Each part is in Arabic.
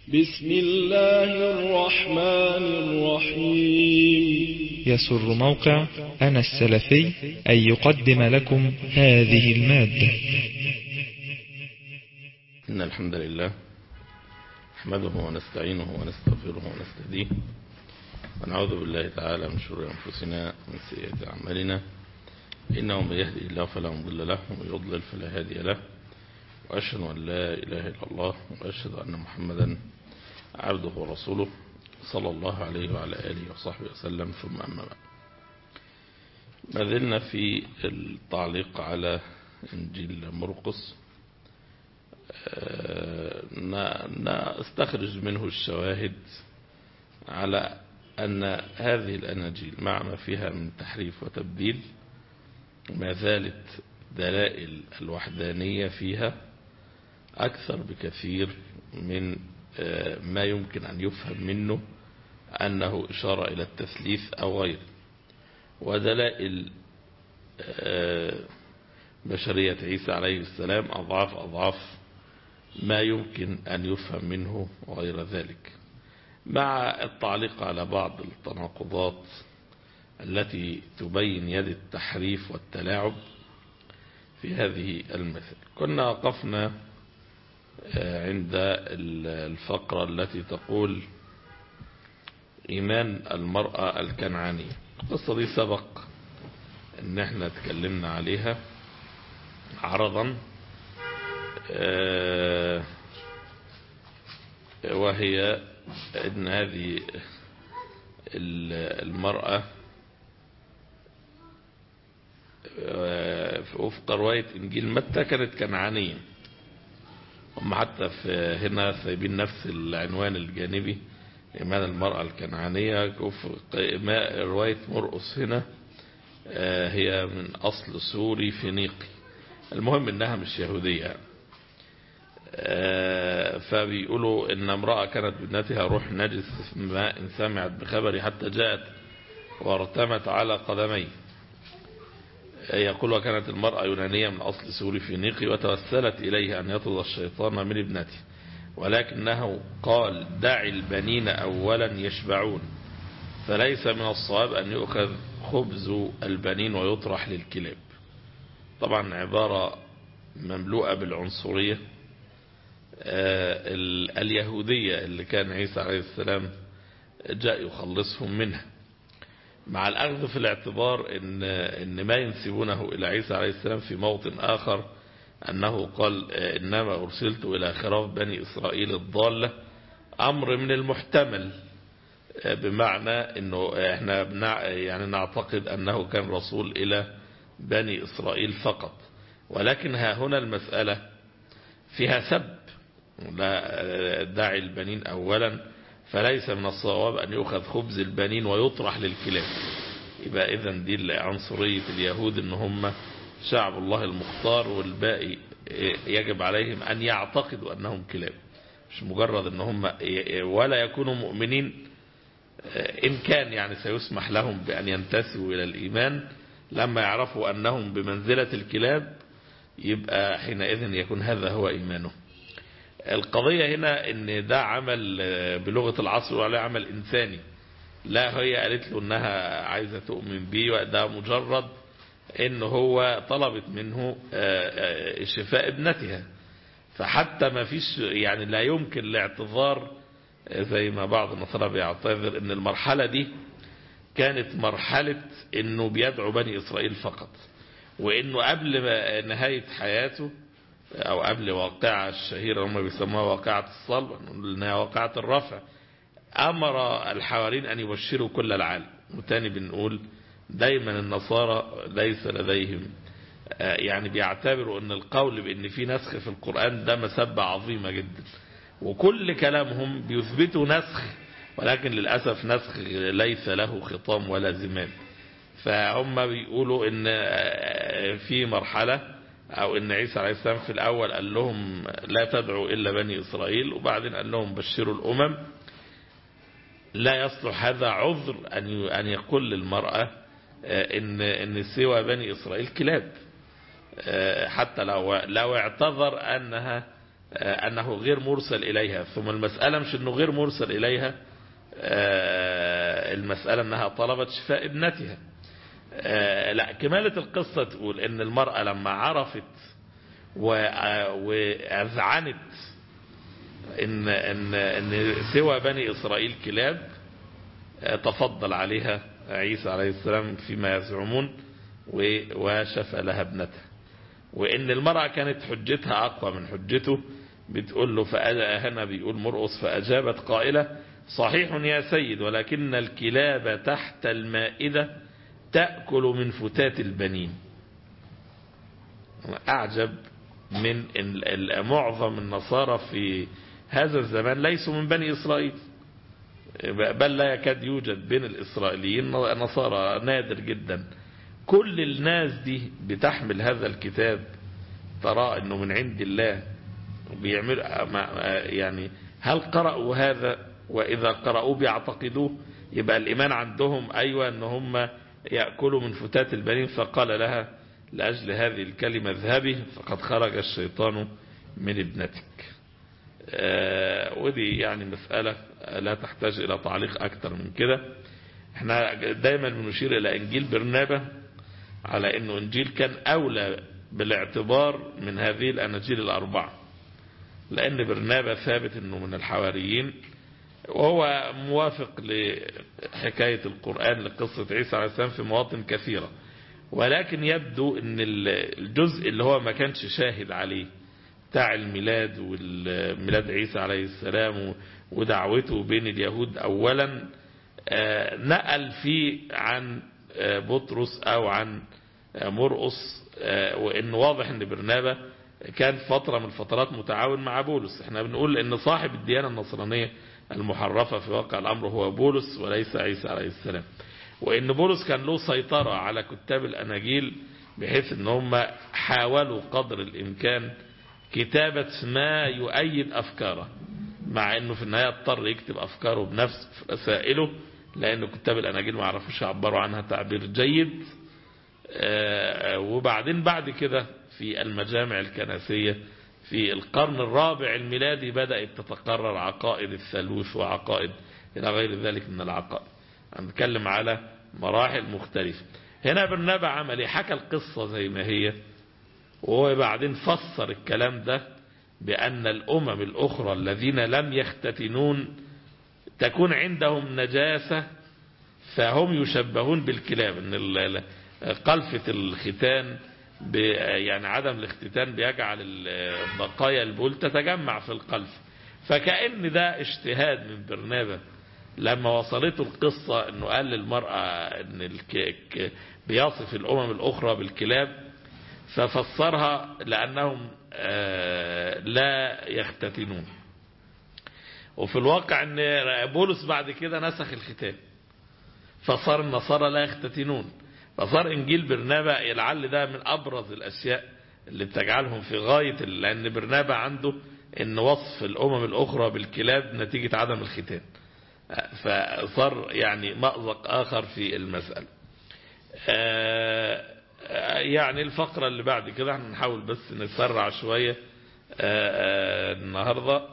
بسم الله الرحمن الرحيم. يسر موقع أنا السلفي أن يقدم لكم هذه المادة. إن الحمد لله نحمده ونستعينه ونستغفره ونستهديه ونعوذ بالله تعالى من شرور أنفسنا ومن سيئات أعمالنا، إنه من يهدي الله فلا مضل له ومن يضلل فلا هادي له، وأشهد أن لا إله إلا الله وأشهد أن محمدا عبده ورسوله صلى الله عليه وعلى آله وصحبه وسلم. ثم أما بعد، ما زلنا في التعليق على إنجيل مرقس، نستخرج منه الشواهد على أن هذه الأناجيل مع ما فيها من تحريف وتبديل ما زالت دلائل الوحدانية فيها أكثر بكثير من ما يمكن أن يفهم منه أنه إشارة إلى التثليث أو غيره، ودلائل بشرية عيسى عليه السلام أضعاف ما يمكن أن يفهم منه وغير ذلك، مع التعليق على بعض التناقضات التي تبين يد التحريف والتلاعب في هذه المثل. كنا وقفنا عند الفقرة التي تقول إيمان المرأة الكنعانية. القصة دي سبق ان احنا تكلمنا عليها عرضا، وهي ان هذه المرأة وفق رواية إنجيل متى كانت كنعانية، هم حتى في هنا سايبين نفس العنوان الجانبي إيمان المرأة الكنعانية. رواية مرقس هنا هي من أصل سوري فينيقي، المهم إنها مش يهودية. فبيقولوا إن امرأة كانت بابنتها روح نجس في ماء سمعت بخبري حتى جاءت وارتمت على قدمي. يقول وكانت المرأة يونانية من أصل سوري فينيقي، وتوسلت إليه أن يطرد الشيطان من ابنته، ولكنه قال دع البنين أولا يشبعون، فليس من الصواب أن يؤخذ خبز البنين ويطرح للكلاب. طبعا عبارة مملوءة بالعنصرية اليهودية اللي كان عيسى عليه السلام جاء يخلصهم منها، مع الأخذ في الاعتبار إن ما ينسبونه إلى عيسى عليه السلام في موطن آخر أنه قال إنما أرسلت إلى خراف بني إسرائيل الضالة، أمر من المحتمل، بمعنى أنه إحنا يعني نعتقد أنه كان رسول إلى بني إسرائيل فقط، ولكن ها هنا المسألة فيها سب، لا داعي البنين أولا، فليس من الصواب أن يؤخذ خبز البنين ويطرح للكلاب. يبقى إذن دي عنصرية اليهود، إن هم شعب الله المختار والباقي يجب عليهم أن يعتقدوا أنهم كلاب، مش مجرد أن هم ولا يكونوا مؤمنين. إن كان يعني سيسمح لهم بأن ينتسبوا إلى الإيمان لما يعرفوا أنهم بمنزلة الكلاب، يبقى حينئذ يكون هذا هو إيمانه. القضية هنا ان ده عمل بلغة العصر وعليه عمل إنساني، لا هي قالت له انها عايزة تؤمن بيه، وده مجرد انه هو طلبت منه شفاء ابنتها، فحتى ما فيش يعني لا يمكن الاعتذار زي ما بعض النصارى بيعتذر ان المرحلة دي كانت مرحلة انه بيدعو بني إسرائيل فقط، وانه قبل نهاية حياته او قبل واقعة الشهيرة هم بيسموها واقعة الصلب، انها واقعة الرفع، امر الحواريين ان يبشروا كل العالم. وتاني بنقول دايما النصارى ليس لديهم يعني بيعتبروا ان القول بان في نسخ في القرآن ده مسبة عظيمة جدا، وكل كلامهم بيثبتوا نسخ، ولكن للأسف نسخ ليس له خطام ولا زمام. فهم بيقولوا ان في مرحلة او ان عيسى عليه السلام في الاول قال لهم لا تدعوا الا بني اسرائيل، وبعدين قال لهم بشروا الامم. لا يصلح هذا عذر ان يقول للمرأة ان سوى بني اسرائيل كلاب، حتى لو اعتذر انها أنه غير مرسل إليها. ثم المسألة مش أنه غير مرسل إليها، المسألة أنها طلبت شفاء ابنتها. لا، كمالة القصة تقول أن المرأة لما عرفت وأذعنت إن سوى بني إسرائيل كلاب، تفضل عليها عيسى عليه السلام فيما يزعمون وشفى لها ابنتها. وإن المرأة كانت حجتها أقوى من حجته، بتقول له هنا بيقول مرقص فأجابت قائلة صحيح يا سيد، ولكن الكلاب تحت المائدة تأكل من فتات البنين. أعجب من معظم النصارى في هذا الزمان ليسوا من بني إسرائيل، بل لا يكاد يوجد بين الإسرائيليين نصارى، نادر جدا. كل الناس دي بتحمل هذا الكتاب، ترى أنه من عند الله، بيعمل يعني هل قرأوا هذا؟ وإذا قرأوا بيعتقدوه، يبقى الإيمان عندهم أيوة أن هم يأكلوا من فتات البنين. فقال لها لأجل هذه الكلمة اذهبي فقد خرج الشيطان من ابنتك. ودي يعني مسألة لا تحتاج إلى تعليق أكثر من كده. احنا دايما بنشير إلى إنجيل برنابا على أنه إنجيل كان أولى بالاعتبار من هذه الأناجيل الأربعة، لأن برنابا ثابت أنه من الحواريين، وهو موافق لحكاية القرآن لقصة عيسى عليه السلام في مواطن كثيرة. ولكن يبدو أن الجزء اللي هو ما كانش شاهد عليه بتاع الميلاد والميلاد عيسى عليه السلام ودعوته بين اليهود أولا، نقل فيه عن بطرس أو عن مرقص، وإنه واضح أن برنابا كان فترة من الفترات متعاون مع بولس. احنا بنقول أن صاحب الديانة النصرانية المحرفة في واقع الأمر هو بولس وليس عيسى عليه السلام، وإن بولس كان له سيطرة على كتاب الأناجيل، بحيث أن هم حاولوا قدر الإمكان كتابة ما يؤيد أفكاره، مع أنه في النهاية اضطر يكتب أفكاره بنفسه في رسائله، لأن كتاب الأناجيل ما عرفوش يعبروا عنها تعبير جيد. وبعدين بعد كده في المجامع الكنسية في القرن الرابع الميلادي بدأت تتقرر عقائد الثالوث وعقائد إلى غير ذلك من العقائد. هنتكلم على مراحل مختلفة. هنا برنابا عمل حكى القصة زي ما هي، وهو بعدين فسر الكلام ده بأن الأمم الأخرى الذين لم يختتنون تكون عندهم نجاسة، فهم يشبهون بالكلاب، ان قلفة الختان يعني عدم الاختتان بيجعل بقايا البول تتجمع في القلب. فكأن ده اجتهاد من برنابا لما وصلته القصة انه قال للمرأة ان بيصف الأمم الأخرى بالكلاب، ففسرها لأنهم لا يختتنون. وفي الواقع ان بولس بعد كده نسخ الختان، فصار النصارى لا يختتنون. فصار انجيل برنابا لعل ده من ابرز الاشياء اللي بتجعلهم في غاية، لان برنابا عنده ان وصف الامم الاخرى بالكلاب نتيجة عدم الختان، فصار يعني مأزق اخر في المسألة. يعني الفقرة اللي بعد كده هنحاول بس نسرع شوية النهاردة،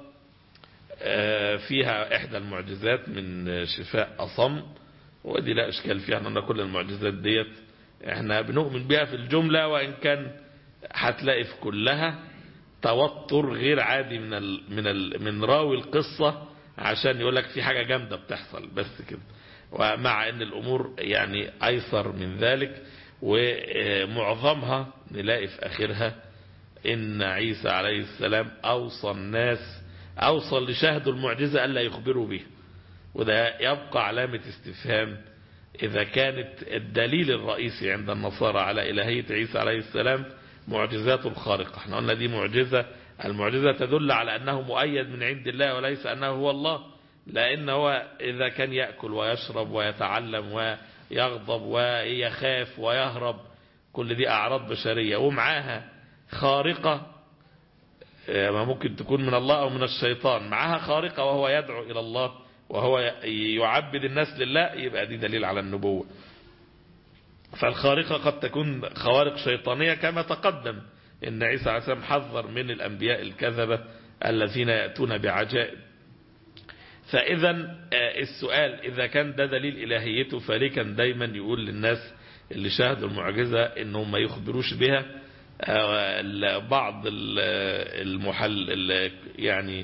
فيها احدى المعجزات من شفاء أصم، ودي لا اشكال فيها، ان كل المعجزات ديت احنا بنؤمن بها في الجملة، وان كان هتلاقي في كلها توتر غير عادي من راوي القصة عشان يقول لك في حاجة جامدة بتحصل بس كده، ومع ان الامور يعني ايسر من ذلك. ومعظمها نلاقي في اخرها ان عيسى عليه السلام اوصى الناس، اوصى لشاهدوا المعجزة الا يخبروا به. وده يبقى علامة استفهام إذا كانت الدليل الرئيسي عند النصارى على إلهية عيسى عليه السلام معجزاته الخارقة. احنا قلنا دي معجزة، المعجزة تدل على أنه مؤيد من عند الله وليس أنه هو الله، لأنه هو إذا كان يأكل ويشرب ويتعلم ويغضب ويخاف ويهرب، كل دي أعراض بشرية ومعاها خارقة، ما ممكن تكون من الله أو من الشيطان، معاها خارقة وهو يدعو إلى الله وهو يعبد الناس لله، يبقى دي دليل على النبوة. فالخارقة قد تكون خوارق شيطانية كما تقدم ان عيسى عليه السلام حذر من الأنبياء الكذبة الذين يأتون بعجائب. فإذا السؤال إذا كان ده دليل إلهيته، فليه كان دايما يقول للناس اللي شاهدوا المعجزة إنهم ما يخبروش بها؟ بعض المحل يعني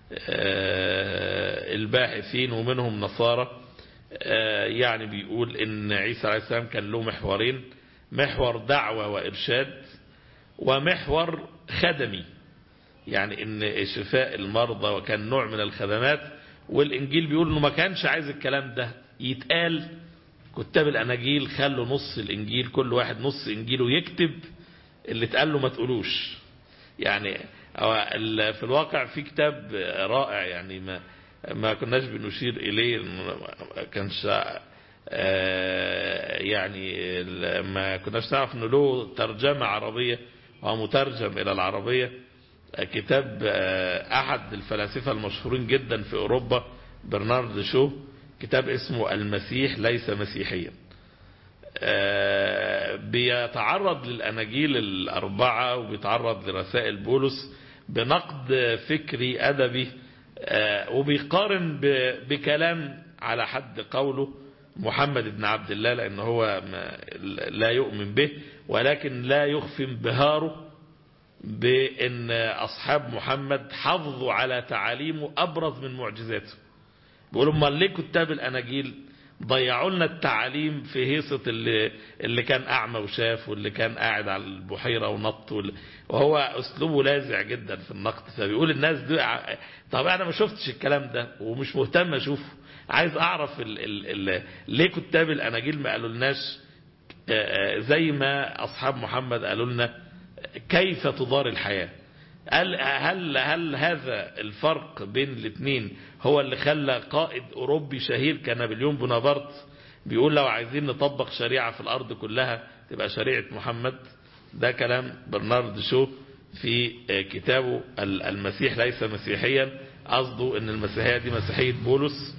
الباحثين ومنهم نصارى يعني بيقول إن عيسى عليه السلام كان له محورين: محور دعوة وإرشاد، ومحور خدمي، يعني إن شفاء المرضى وكان نوع من الخدمات. والإنجيل بيقول إنه ما كانش عايز الكلام ده يتقال. كتاب الأناجيل خلوا نص الإنجيل، كل واحد نص إنجيله يكتب اللي اتقال له ما تقولوش. يعني في الواقع في كتاب رائع، يعني ما كناش بنشير إليه، كانش يعني ما كناش نعرف إنه له ترجمة عربية ومترجم إلى العربية. كتاب أحد الفلاسفة المشهورين جدا في أوروبا برنارد شو، كتاب اسمه المسيح ليس مسيحيا. بيتعرض للأناجيل الأربعة وبيتعرض لرسائل بولس بنقد فكري أدبي، وبيقارن بكلام على حد قوله محمد بن عبد الله، لأنه هو لا يؤمن به، ولكن لا يخفي انبهاره بأن أصحاب محمد حافظوا على تعاليمه أبرز من معجزاته. بيقولوا ما ليه كتاب الأناجيل ضيعوا لنا التعاليم في هيصة اللي كان أعمى وشاف، واللي كان قاعد على البحيرة ونط، وهو أسلوبه لاذع جدا في النقد. فبيقول الناس دي طب أنا ما شفتش الكلام ده ومش مهتم أشوفه، عايز أعرف ليه كتاب الأناجيل ما قالوا لناش زي ما أصحاب محمد قالوا لنا كيف تدار الحياة؟ هل هذا الفرق بين الاثنين هو اللي خلى قائد أوروبي شهير كنابليون بونابرت بيقول لو عايزين نطبق شريعة في الأرض كلها تبقى شريعة محمد؟ ده كلام برنارد شو في كتابه المسيح ليس مسيحيا، قصده ان المسيحية دي مسيحية بولس.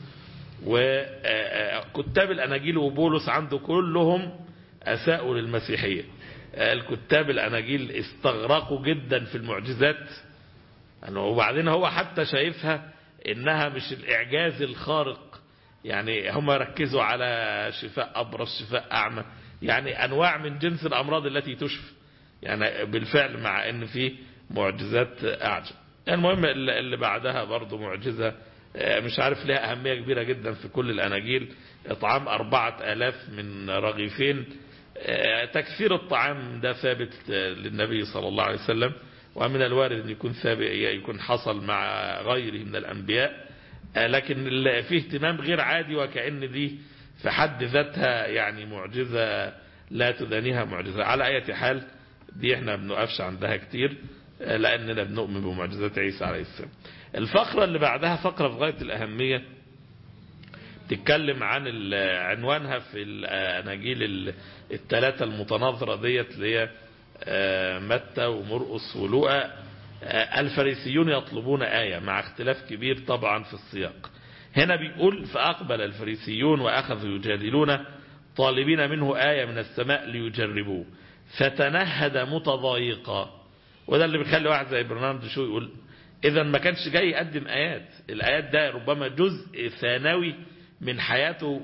وكتاب الأناجيل وبولس عنده كلهم أساءوا للمسيحية. الكتاب الأناجيل استغرقوا جدا في المعجزات، وبعدين هو حتى شايفها إنها مش الإعجاز الخارق. يعني هم ركزوا على شفاء أبرص، شفاء أعمى، يعني أنواع من جنس الأمراض التي تشفى، يعني بالفعل، مع إن في معجزات أعجب. المهم اللي بعدها برضو معجزة مش عارف لها أهمية كبيرة جدا في كل الأناجيل: إطعام 4000 من رغيفين. تكثير الطعام ده ثابت للنبي صلى الله عليه وسلم، ومن الوارد أن يكون ثابت يكون حصل مع غيره من الأنبياء، لكن فيه اهتمام غير عادي، وكأن دي في حد ذاتها يعني معجزة لا تدانيها معجزة. على أي حال دي احنا بنقفش عندها كتير لأننا بنؤمن بمعجزات عيسى عليه السلام. الفقرة اللي بعدها فقرة في غاية الأهمية، تتكلم عن عنوانها في الأناجيل الثلاثة المتناظرة ديت اللي هي متى ومرقس ولوقا: الفريسيون يطلبون آية، مع اختلاف كبير طبعا في السياق. هنا بيقول: فأقبل الفريسيون وأخذوا يجادلون طالبين منه آية من السماء ليجربوه، فتنهد متضايقا. وده اللي بيخلي واحد زي برنارد شو يقول إذا ما كانش جاي يقدم آيات. الآيات ده ربما جزء ثانوي من حياته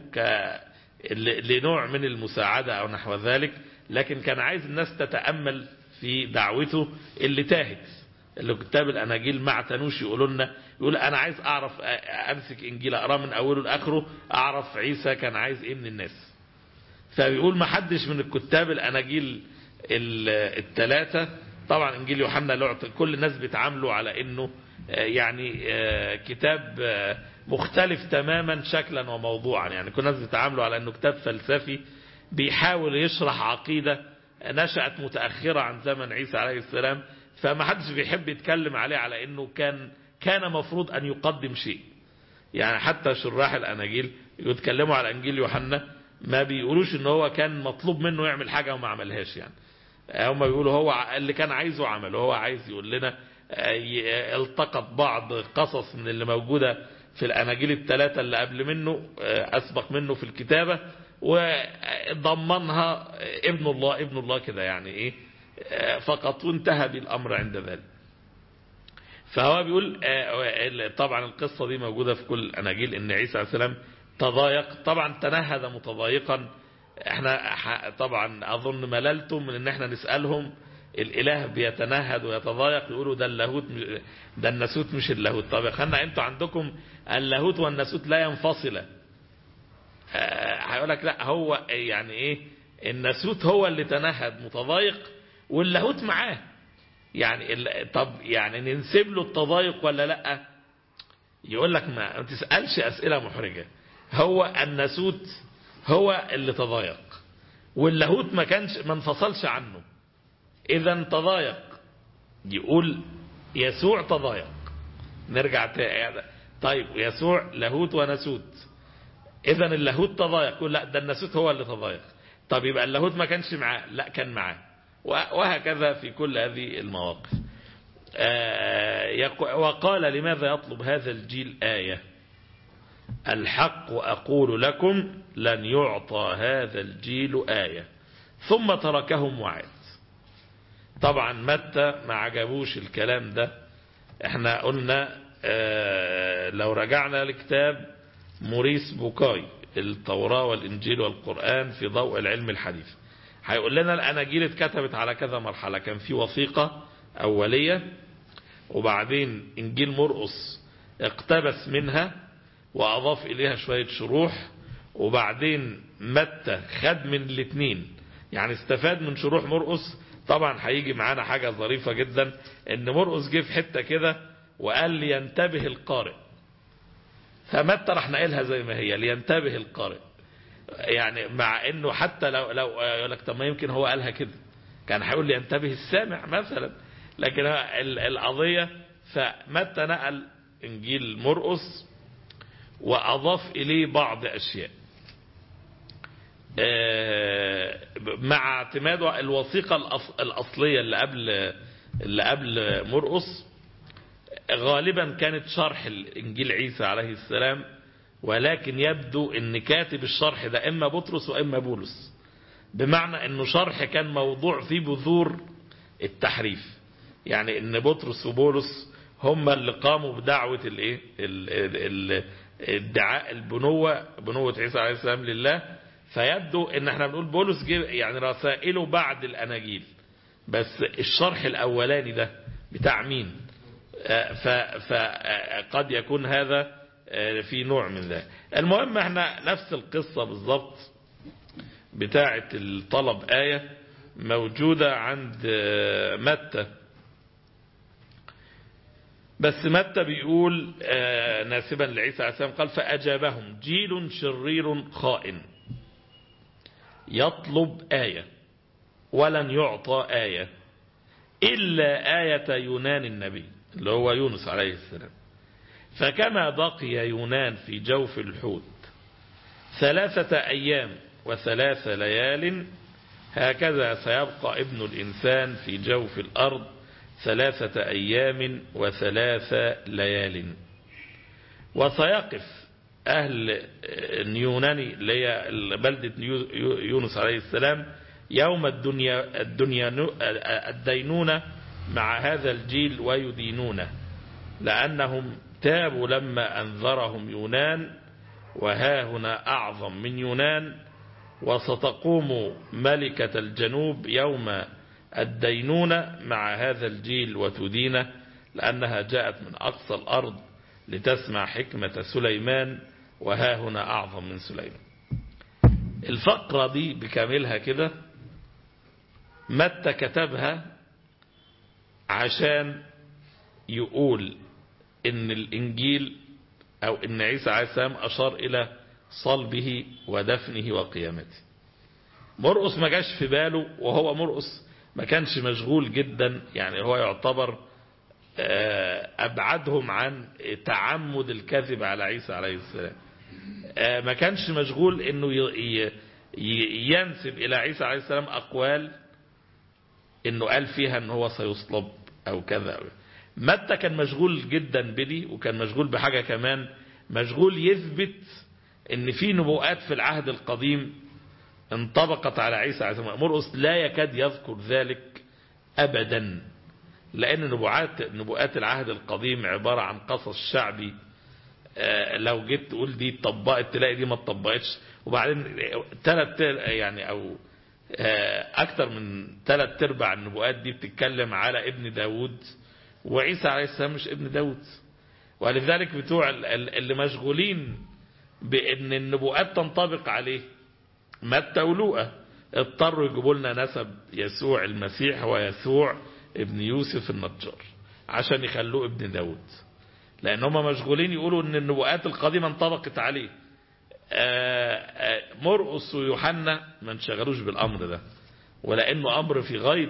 لنوع من المساعدة أو نحو ذلك، لكن كان عايز الناس تتأمل في دعوته اللي تاهت، اللي كتاب الأناجيل ما اعتنوش يقولوا لنا. يقول أنا عايز أعرف، أمسك إنجيل أقرأ من أوله لآخره أعرف عيسى كان عايز إيه من الناس. فبيقول ما حدش من الكتاب الأناجيل الثلاثة، طبعا إنجيل يوحنا كل الناس بيتعاملوا على إنه يعني كتاب مختلف تماما شكلا وموضوعا، يعني كل الناس بيتعاملوا على إنه كتاب فلسفي بيحاول يشرح عقيدة نشأت متأخرة عن زمن عيسى عليه السلام، فما حدش بيحب يتكلم عليه على إنه كان مفروض أن يقدم شيء. يعني حتى شراح الأناجيل يتكلموا على إنجيل يوحنا ما بيقولوش إنه هو كان مطلوب منه يعمل حاجة وما عملهاش، يعني هم بيقولوا هو اللي كان عايزه عمله. هو عايز يقول لنا التقط بعض قصص من اللي موجودة في الأناجيل الثلاثة اللي قبل منه، أسبق منه في الكتابة، وضمنها ابن الله كده، يعني إيه فقط، وانتهى بالأمر عند ذلك. فهو بيقول طبعا القصة دي موجودة في كل الأناجيل ان عيسى عليه السلام تضايق، طبعا تنهد متضايقا. احنا طبعا اظن مللتم من ان احنا نسألهم الاله بيتنهد ويتضايق، يقولوا ده اللاهوت ده الناسوت مش اللاهوت. طب يا اخوانا انتوا عندكم اللاهوت والناسوت لا ينفصلا. هيقول لك لا، هو يعني ايه، الناسوت هو اللي تنهد متضايق واللاهوت معاه. يعني طب يعني ننسب له التضايق ولا لا؟ يقول لك ما تسألش أسئلة محرجة. هو الناسوت هو اللي تضايق واللاهوت ما انفصلش عنه، إذا تضايق. يقول يسوع تضايق. نرجع طيب يسوع لاهوت وناسوت، إذا اللاهوت تضايق. يقول لا، ده الناسوت هو اللي تضايق. طب يبقى اللاهوت ما كانش معاه؟ لا، كان معاه. وهكذا في كل هذه المواقف. وقال لماذا يطلب هذا الجيل آية؟ الحق أقول لكم لن يعطى هذا الجيل آية. ثم تركهم وعد. طبعا متى ما عجبوش الكلام ده. احنا قلنا لو رجعنا لكتاب موريس بوكاي التوراة والإنجيل والقرآن في ضوء العلم الحديث، هيقول لنا الأناجيل اتكتبت على كذا مرحلة. كان في وثيقة أولية، وبعدين إنجيل مرقس اقتبس منها وأضاف إليها شوية شروح، وبعدين متى خد من الاثنين، يعني استفاد من شروح مرقس. طبعا هيجي معانا حاجة ظريفة جدا، ان مرقس جه في حتة كده وقال لينتبه القارئ، فمتى راح نقلها زي ما هي لينتبه القارئ. يعني مع انه حتى لو يقول لك طب ما يمكن هو قالها كده، كان هيقول لينتبه السامع مثلا، لكن القضية فمتى نقل انجيل مرقس واضاف اليه بعض اشياء مع اعتماد الوثيقة الاصلية اللي قبل مرقس. غالبا كانت شرح الانجيل عيسى عليه السلام، ولكن يبدو ان كاتب الشرح ده اما بطرس واما بولس، بمعنى انه شرح كان موضوع فيه بذور التحريف. يعني ان بطرس وبولس هم اللي قاموا بدعوة ادعاء بنوة عيسى عليه السلام لله. فيبدو ان احنا بنقول بولس يعني رسائله بعد الاناجيل، بس الشرح الاولاني ده بتاع مين؟ فقد يكون هذا في نوع من ذلك. المهم احنا نفس القصة بالضبط بتاعة الطلب آية موجودة عند متى، بس متى بيقول ناسبا لعيسى عليه السلام قال فأجابهم جيل شرير خائن يطلب آية ولن يعطى آية إلا آية يونان النبي اللي هو يونس عليه السلام. فكما بقي يونان في جوف الحوت 3 أيام و3 ليال، هكذا سيبقى ابن الإنسان في جوف الأرض 3 أيام و3 ليال. وسيقف أهل نيوناني اللي هي بلدة يونس عليه السلام يوم الدينونة مع هذا الجيل ويدينونه، لأنهم تابوا لما أنذرهم يونان، وها هنا أعظم من يونان. وستقوم ملكة الجنوب يوم الدينونة مع هذا الجيل وتدينه، لأنها جاءت من أقصى الأرض لتسمع حكمة سليمان، وها هنا أعظم من سليمان. الفقرة دي بكاملها كده متى كتبها عشان يقول ان الانجيل او ان عيسى عليه السلام اشار الى صلبه ودفنه وقيامته. مرقس ما جاش في باله، وهو مرقس ما كانش مشغول جدا، يعني هو يعتبر ابعدهم عن تعمد الكذب على عيسى عليه السلام. ما كانش مشغول انه ينسب الى عيسى عليه السلام اقوال انه قال فيها ان هو سيصلب او كذا. متى كان مشغول جدا بدي، وكان مشغول بحاجة كمان، مشغول يثبت ان في نبوءات في العهد القديم انطبقت على عيسى عليه السلام. مرقس لا يكاد يذكر ذلك ابدا، لأن نبوءات العهد القديم عبارة عن قصص شعبي. لو جيت تقول دي اتطبقت تلاقي دي ما اتطبقتش. وبعدين يعني أو أكتر من 3/4 النبوءات دي بتتكلم على ابن داود، وعيسى عليه السلام مش ابن داود. ولذلك بتوع اللي مشغولين بأن النبوءات تنطبق عليه متى ولوقا اضطروا يجيبوا لنا نسب يسوع المسيح ويسوع ابن يوسف النجار عشان يخلوه ابن داود، لأن هم مشغولين يقولوا ان النبوءات القديمة انطبقت عليه. مرقس ويوحنا ما انشغلوش بالأمر ده، ولأنه أمر في غاية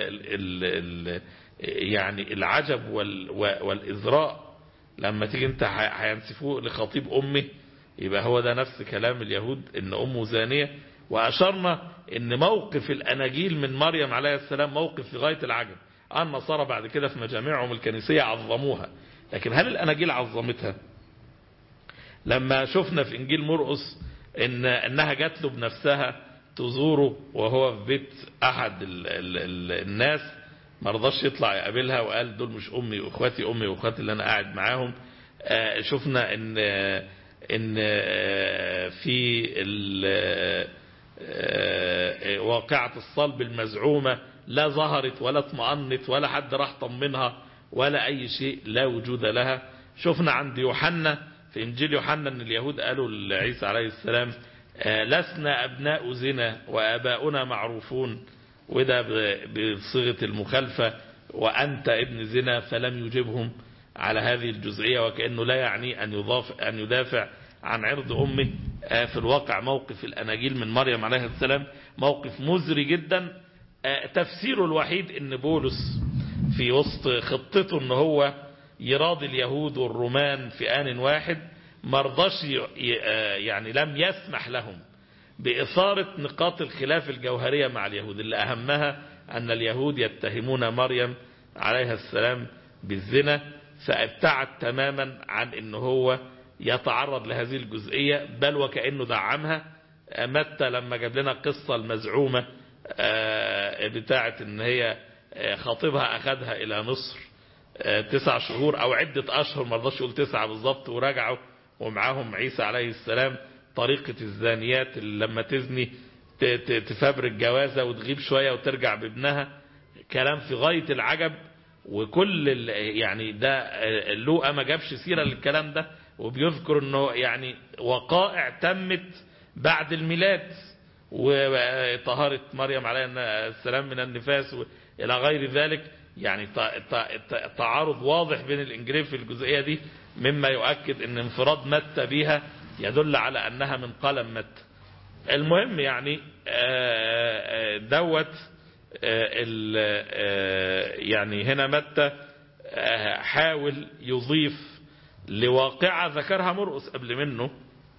يعني العجب والإزراء. لما تيجي انت هينسفوه لخطيب أمه، يبقى هو ده نفس كلام اليهود ان أمه زانية. وأشرنا ان موقف الأناجيل من مريم عليه السلام موقف في غاية العجب. النصارى بعد كده في مجامعهم الكنسية عظموها، لكن هل الأناجيل عظمتها؟ لما شفنا في إنجيل مرقس انها جات له بنفسها تزوره وهو في بيت أحد الناس، ما رضاش يطلع يقابلها وقال دول مش أمي وأخواتي، أمي وأخواتي اللي أنا قاعد معاهم. شفنا ان في واقعة الصلب المزعومة لا ظهرت ولا اطمأنت ولا حد راح طمنها ولا أي شيء، لا وجود لها. شفنا عند يوحنا في إنجيل يوحنا أن اليهود قالوا لعيسى عليه السلام لسنا أبناء زنا وآباؤنا معروفون، وده بصيغة المخالفة، وأنت ابن زنا، فلم يجيبهم على هذه الجزئية، وكأنه لا يعني أن يدافع عن عرض أمه. في الواقع موقف الأناجيل من مريم عليه السلام موقف مزري جدا. تفسيره الوحيد ان بولس في وسط خطته ان هو يراضي اليهود والرومان في آن واحد مرضاش، يعني لم يسمح لهم بإثارة نقاط الخلاف الجوهرية مع اليهود، اللي أهمها أن اليهود يتهمون مريم عليها السلام بالزنا، فابتعد تماما عن أنه هو يتعرض لهذه الجزئية، بل وكأنه دعمها. متى لما جاب لنا القصة المزعومة بتاعة ان هي خطيبها أخذها إلى مصر 9 شهور أو عدة أشهر، ما رضاش يقول 9 بالضبط، ورجعوا ومعاهم عيسى عليه السلام. طريقة الزانيات اللي لما تزني تفبرك جوازة وتغيب شوية وترجع بابنها، كلام في غاية العجب. وكل يعني ده لوقا ما جابش سيرة للكلام ده، وبيذكر انه يعني وقائع تمت بعد الميلاد وطهارة مريم عليها السلام من النفاس إلى غير ذلك. يعني تعارض واضح بين الإنجيلين في الجزئية دي، مما يؤكد أن انفراد متى بها يدل على أنها من قلم متى. المهم يعني دوت يعني هنا متى حاول يضيف لواقعة ذكرها مرقس قبل منه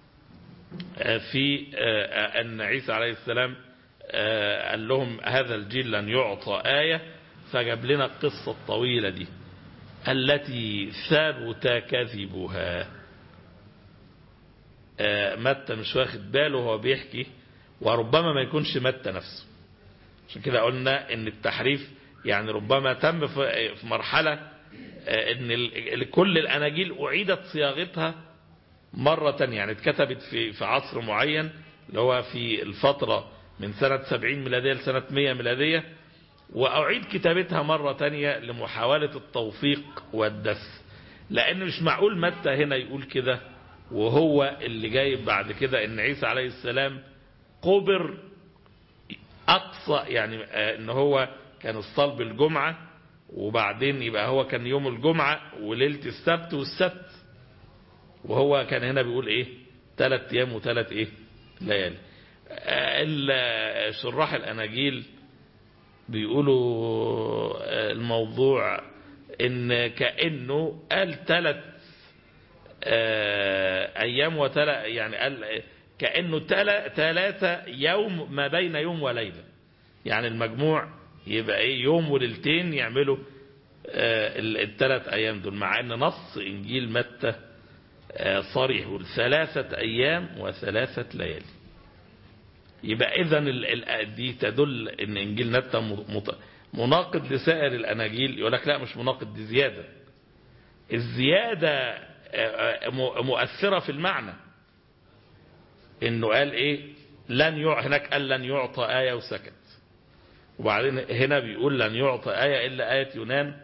في أن عيسى عليه السلام قال لهم هذا الجيل لن يعطى آية، فجاب لنا القصة الطويلة دي التي ثبت كذبها. متى مش واخد باله هو بيحكي، وربما ما يكونش متى نفسه. عشان كده قلنا ان التحريف يعني ربما تم في مرحلة ان كل الأناجيل أعيدت صياغتها مرة تانية، يعني اتكتبت في عصر معين اللي هو في الفترة من سنة 70 ميلادية لسنة 100 ميلادية، وأعيد كتابتها مرة تانية لمحاولة التوثيق والدس. لأن مش معقول متى هنا يقول كده وهو اللي جايب بعد كده ان عيسى عليه السلام قبر أقصى، يعني ان هو كان الصلب الجمعة، وبعدين يبقى هو كان يوم الجمعة وليلة السبت والسبت، وهو كان هنا بيقول ايه 3 أيام و3 ايه ليالي. شراح الأناجيل بيقولوا الموضوع ان كأنه قال 3 أيام يعني قال كأنه 3 يوم ما بين يوم وليلة، يعني المجموع يبقى ايه يوم وليلتين يعملوا 3 أيام دول، مع ان نص إنجيل متى صريح 3 أيام و3 ليالي. يبقى إذن دي تدل ان إنجيل متى مناقض لسائر الأناجيل، يقول لك لا مش مناقض، دي زيادة. الزيادة مؤثرة في المعنى، انه قال ايه هناك قال لن يعطى آية وسكت، وبعدين هنا بيقول لن يعطى آية إلا آية يونان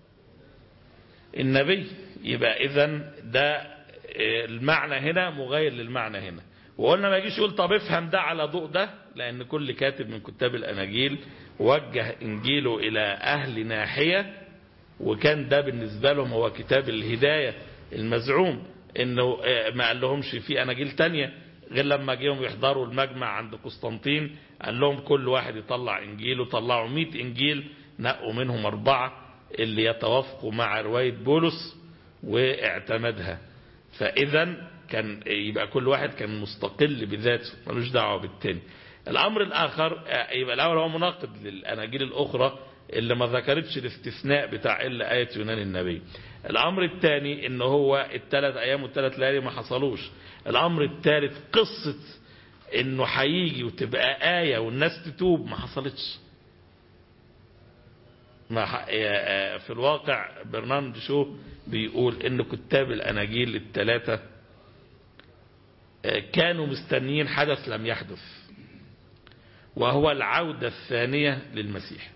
النبي. يبقى إذن ده المعنى هنا مغاير للمعنى هنا. وقلنا ما يجيش يقول طب افهم ده على ضوء ده، لأن كل كاتب من كتاب الأناجيل وجه إنجيله إلى أهل ناحية، وكان ده بالنسبة لهم هو كتاب الهداية المزعوم، إنه ما قال لهمش في أناجيل تانية غير لما جيهم يحضروا المجمع عند قسطنطين قال لهم كل واحد يطلع إنجيل، وطلعوا 100 إنجيل، نقوا منهم 4 اللي يتوافقوا مع رواية بولس واعتمدها. فإذا كان يبقى كل واحد كان مستقل بذاته ملوش دعوة بالتاني. الأمر الآخر يبقى الأول هو مناقض للأناجيل الأخرى اللي ما ذكرتش الاستثناء بتاع إلا آية يونان النبي. الأمر الثاني إنه هو ال3 أيام وال3 ليالي ما حصلوش. الأمر الثالث قصة إنه هيجي وتبقى آية والناس تتوب ما حصلتش. في الواقع برنامج شو بيقول إن كتاب الأناجيل ال3 كانوا مستنيين حدث لم يحدث، وهو العودة الثانية للمسيح.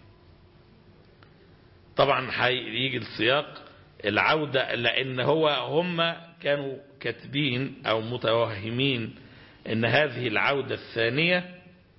طبعا هيجي السياق العودة، لأن هم كانوا كاتبين أو متوهمين أن هذه العودة الثانية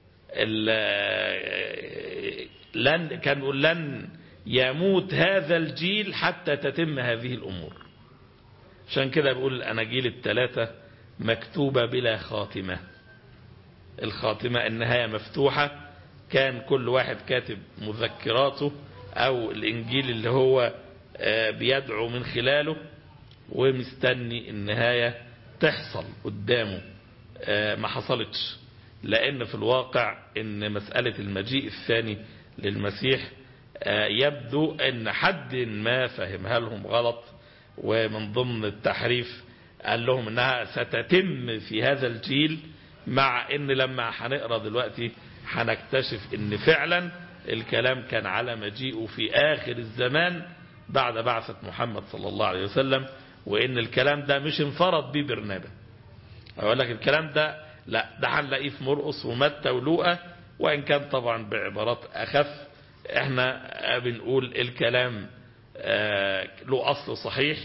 لن يموت هذا الجيل حتى تتم هذه الأمور. عشان كده بيقول الأناجيل ال3 مكتوبة بلا خاتمة. الخاتمة النهاية مفتوحة، كان كل واحد كاتب مذكراته أو الإنجيل اللي هو بيدعو من خلاله ومستني النهاية تحصل قدامه. ما حصلتش، لأن في الواقع إن مسألة المجيء الثاني للمسيح يبدو أن حد ما فهمها لهم غلط، ومن ضمن التحريف قال لهم أنها ستتم في هذا الجيل، مع أن لما هنقرأ دلوقتي هنكتشف أن فعلا الكلام كان على مجيئه في آخر الزمان بعد بعثة محمد صلى الله عليه وسلم، وإن الكلام ده مش انفرد به برنابا. أقول لك الكلام ده لا، ده هنلاقيه في مرقس ومتى ولوقا، وإن كان طبعا بعبارات أخف. احنا بنقول الكلام له أصل صحيح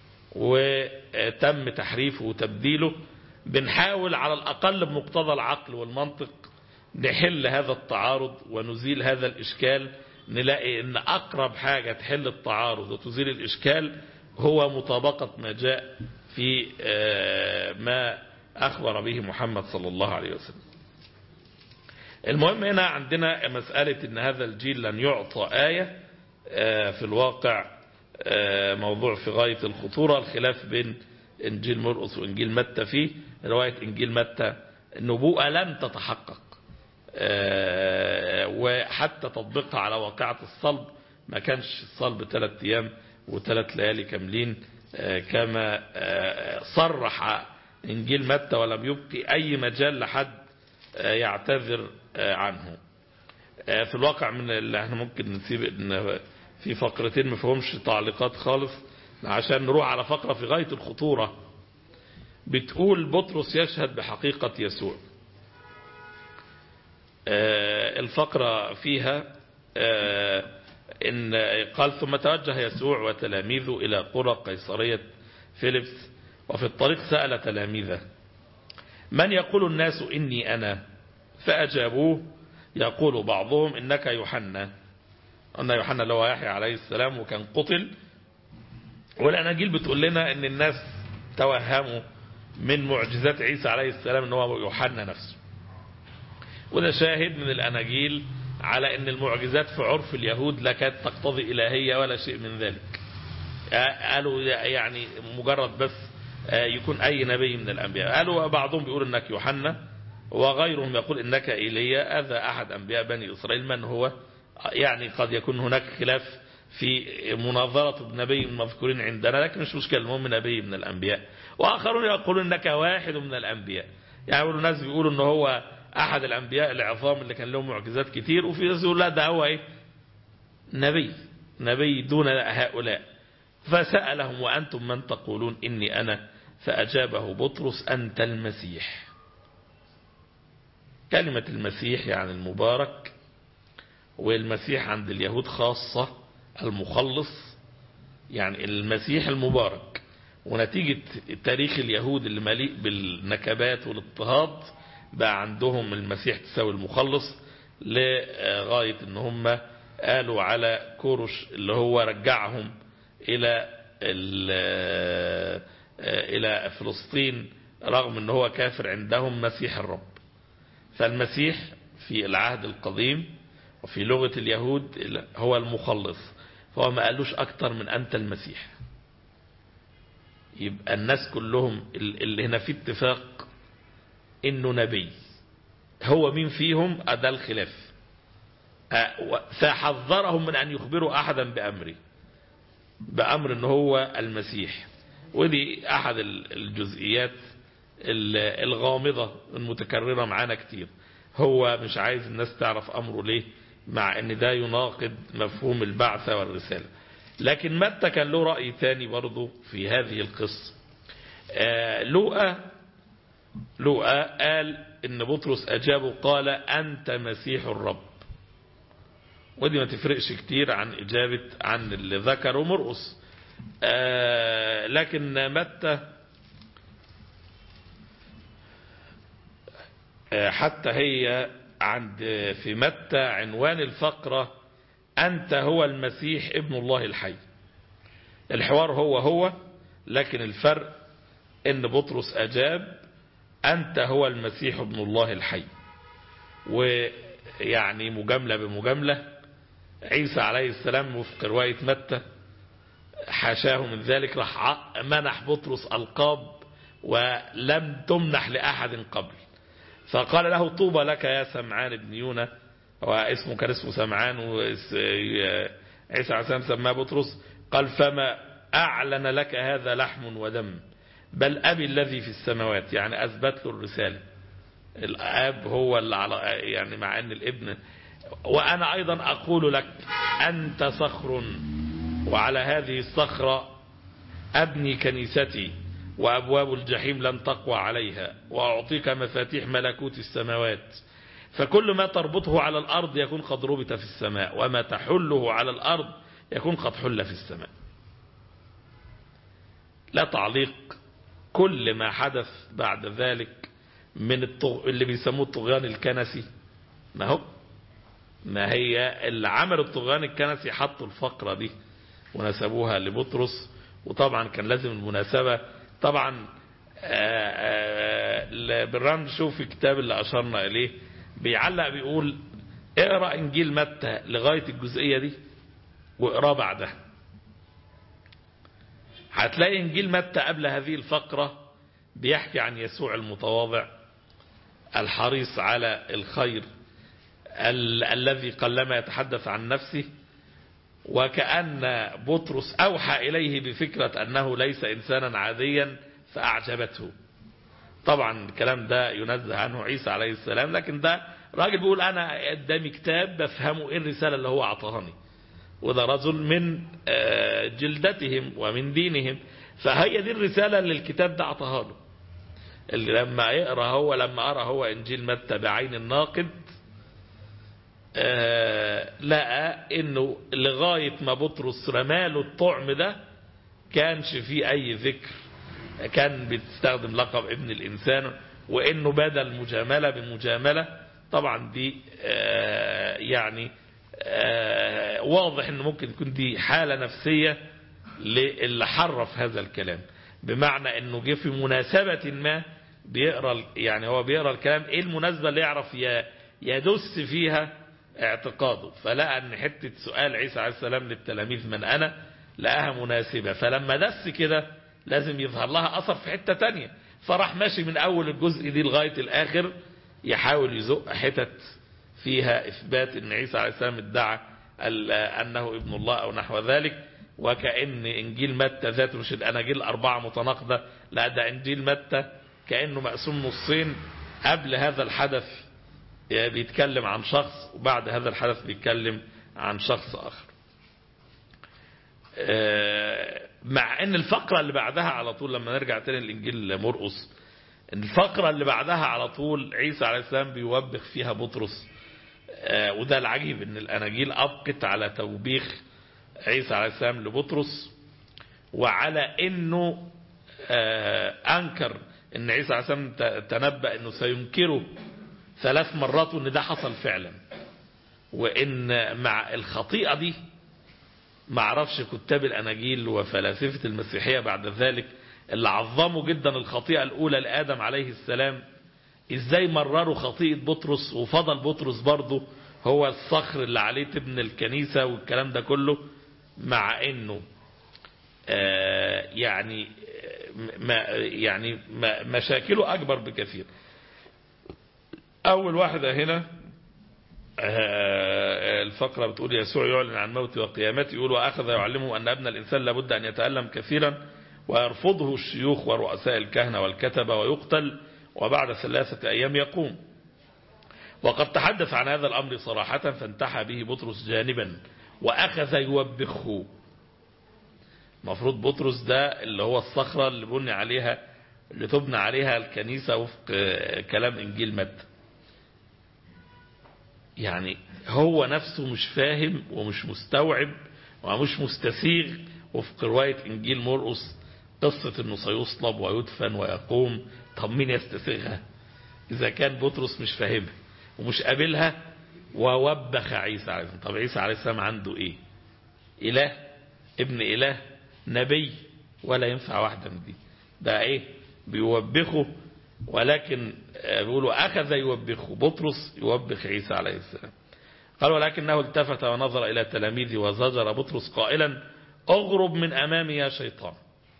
وتم تحريفه وتبديله. بنحاول على الأقل بمقتضى العقل والمنطق نحل هذا التعارض ونزيل هذا الإشكال. نلاقي ان أقرب حاجة تحل التعارض وتزيل الإشكال هو مطابقة ما جاء في ما أخبر به محمد صلى الله عليه وسلم. المهم هنا عندنا مسألة ان هذا الجيل لن يعطى آية. في الواقع موضوع في غاية الخطورة. الخلاف بين إنجيل مرقس وإنجيل متى فيه. رواية إنجيل متى النبوءة لم تتحقق، وحتى تطبيقها على واقعة الصلب ما كانش الصلب 3 أيام و3 ليالي كاملين كما صرح إنجيل متى، ولم يبقي أي مجال لحد يعتذر عنه. في الواقع من اللي احنا ممكن نسيب ان في فقرتين ما فيهمش تعليقات خالص، عشان نروح على فقرة في غاية الخطورة. بتقول بطرس يشهد بحقيقة يسوع. الفقرة فيها إن قال ثم توجه يسوع وتلاميذه إلى قرى قيصرية فيلبس، وفي الطريق سأل تلاميذه من يقول الناس إني أنا؟ فأجابوه يقول بعضهم إنك يوحنا. أن يوحنا اللي هو يحيى عليه السلام وكان قتل. والأناجيل بتقول لنا إن الناس توهموا من معجزات عيسى عليه السلام إن هو يوحنا نفسه. وده شاهد من الأناجيل على أن المعجزات في عرف اليهود لا كانت تقتضي إلهية ولا شيء من ذلك. قالوا يعني مجرد بس يكون أي نبي من الأنبياء. قالوا بعضهم بيقول إنك يوحنا، وغيرهم يقول إنك إيليا. هذا أحد أنبياء بني إسرائيل من هو. يعني قد يكون هناك خلاف في مناظرة بنبي مذكورين عندنا، لكن مش مشكلة، المهم نبي من الأنبياء. وآخرون يقولون إنك واحد من الأنبياء. يعني الناس بيقولوا إنه هو أحد الأنبياء العظام اللي كان لهم معجزات كتير، وفي ناس يقول لا ده هو نبي دون هؤلاء. فسألهم وأنتم من تقولون إني أنا؟ فأجابه بطرس أنت المسيح. كلمة المسيح يعني المبارك، والمسيح عند اليهود خاصة المخلص، يعني المسيح المبارك. ونتيجة تاريخ اليهود اللي مليء بالنكبات والاضطهاد بقى عندهم المسيح تساوي المخلص، لغاية ان هم قالوا على كورش اللي هو رجعهم الى فلسطين رغم ان هو كافر عندهم مسيح الرب. فالمسيح في العهد القديم وفي لغة اليهود هو المخلص، فهو ما قالوش اكتر من انت المسيح. يبقى الناس كلهم اللي هنا في اتفاق انه نبي. هو مين فيهم ده الخلاف. فحذرهم من ان يخبروا احدا بامر ان هو المسيح. ودي احد الجزئيات الغامضة المتكررة معانا كتير. هو مش عايز الناس تعرف امره ليه، مع ان ده يناقض مفهوم البعثة والرسالة. لكن متى كان له رأي تاني برضو في هذه القصة. لوقا قال ان بطرس اجابه قال انت مسيح الرب. ودي ما تفرقش كتير عن اجابة عن اللي ذكره مرقس. لكن متى حتى هي عند في متى عنوان الفقرة أنت هو المسيح ابن الله الحي. الحوار هو لكن الفرق ان بطرس أجاب أنت هو المسيح ابن الله الحي. ويعني مجاملة بمجاملة، عيسى عليه السلام وفق رواية متى حاشاه من ذلك راح منح بطرس ألقاب ولم تمنح لأحد قبل. فقال له طوبى لك يا سمعان ابن يونا، واسمه كان اسمه سمعان، وعيسى عليه السلام سماه بطرس. قال فما أعلن لك هذا لحم ودم بل أبي الذي في السماوات. يعني أثبت له الرسالة. الآب هو اللي على، يعني مع أن الابن. وأنا أيضا أقول لك أنت صخر وعلى هذه الصخرة أبني كنيستي وأبواب الجحيم لن تقوى عليها وأعطيك مفاتيح ملكوت السماوات. فكل ما تربطه على الأرض يكون قد ربط في السماء وما تحله على الأرض يكون قد حل في السماء. لا تعليق. كل ما حدث بعد ذلك من اللي بيسموه الطغيان الكنسي، ما هي اللي عمل الطغيان الكنسي حطوا الفقرة دي ونسبوها لبطرس. وطبعا كان لازم المناسبة. طبعا بالرغم شوف في الكتاب اللي أشرنا إليه بيعلق بيقول اقرأ إنجيل متى لغاية الجزئية دي واقرأ بعدها، هتلاقي إنجيل متى قبل هذه الفقرة بيحكي عن يسوع المتواضع الحريص على الخير الذي قلما يتحدث عن نفسه، وكأن بطرس أوحى إليه بفكرة أنه ليس إنسانا عاديا فأعجبته. طبعا الكلام ده ينزه عنه عيسى عليه السلام، لكن ده راجل بيقول أنا قدامي كتاب بفهمه إيه الرسالة اللي هو أعطاني، وده رجل من جلدتهم ومن دينهم. فهي دي الرسالة اللي الكتاب ده أعطاها له. اللي لما أرى هو إنجيل متى بعين الناقد لقى انه لغاية ما بطرس رماله الطعم ده كانش فيه اي ذكر، كان بتستخدم لقب ابن الانسان، وانه بدل مجاملة بمجاملة. طبعا دي يعني واضح انه ممكن تكون دي حالة نفسية اللي حرف هذا الكلام، بمعنى انه جه في مناسبة ما بيقرأ، يعني هو بيقرأ الكلام ايه المناسبة اللي يعرف يدس فيها اعتقاده. فلقى ان حتة سؤال عيسى عليه السلام للتلاميذ من انا لقاها مناسبة، فلما دس كده لازم يظهر لها اثر في حتة تانية، فراح ماشي من اول الجزء دي لغاية الاخر يحاول يزق حتت فيها اثبات ان عيسى عليه السلام ادعى انه ابن الله او نحو ذلك. وكأن انجيل متى ذاته مش الاناجيل 4 متناقضة، لا ده انجيل متى كأنه مقسوم نصين. قبل هذا الحدث بيتكلم عن شخص، وبعد هذا الحدث بيتكلم عن شخص آخر. مع ان الفقرة اللي بعدها على طول لما نرجع تاني الانجيل مرقس، الفقرة اللي بعدها على طول عيسى عليه السلام بيوبخ فيها بطرس. وده العجيب ان الاناجيل ابقت على توبيخ عيسى عليه السلام لبطرس، وعلى انه انكر ان عيسى عليه السلام تنبأ انه سينكره 3 مرات، وان ده حصل فعلا. وان مع الخطيئة دي ما عرفش كتاب الاناجيل وفلاسفة المسيحية بعد ذلك اللي عظموا جدا الخطيئة الاولى لآدم عليه السلام، ازاي مرروا خطيئة بطرس وفضل بطرس برضه هو الصخر اللي عليه تبني الكنيسة والكلام ده كله، مع انه مشاكله اكبر بكثير. اول واحدة هنا الفقرة بتقول يسوع يعلن عن موته وقيامته، يقول وأخذ يعلمه أن ابن الإنسان لابد أن يتألم كثيرا ويرفضه الشيوخ ورؤساء الكهنة والكتبة ويقتل وبعد 3 أيام يقوم. وقد تحدث عن هذا الأمر صراحة، فانتحى به بطرس جانبا وأخذ يوبخه. مفروض بطرس ده اللي هو الصخرة اللي تبنى عليها الكنيسة وفق كلام إنجيل متى. يعني هو نفسه مش فاهم ومش مستوعب ومش مستسيغ وفق رواية إنجيل مرقس قصة إنه سيصلب ويدفن ويقوم. طب مين يستسيغها إذا كان بطرس مش فاهمها ومش قابلها؟ ووبخ عيسى عليه السلام. طب عيسى عليه السلام عنده إيه؟ إله، ابن إله، نبي، ولا ينفع واحدة من دي. ده إيه؟ بيوبخه. ولكن بيقولوا أخذ يوبخه، بطرس يوبخ عيسى عليه السلام. قال ولكنه التفت ونظر إلى تلاميذه وزجر بطرس قائلا اغرب من أمامي يا شيطان،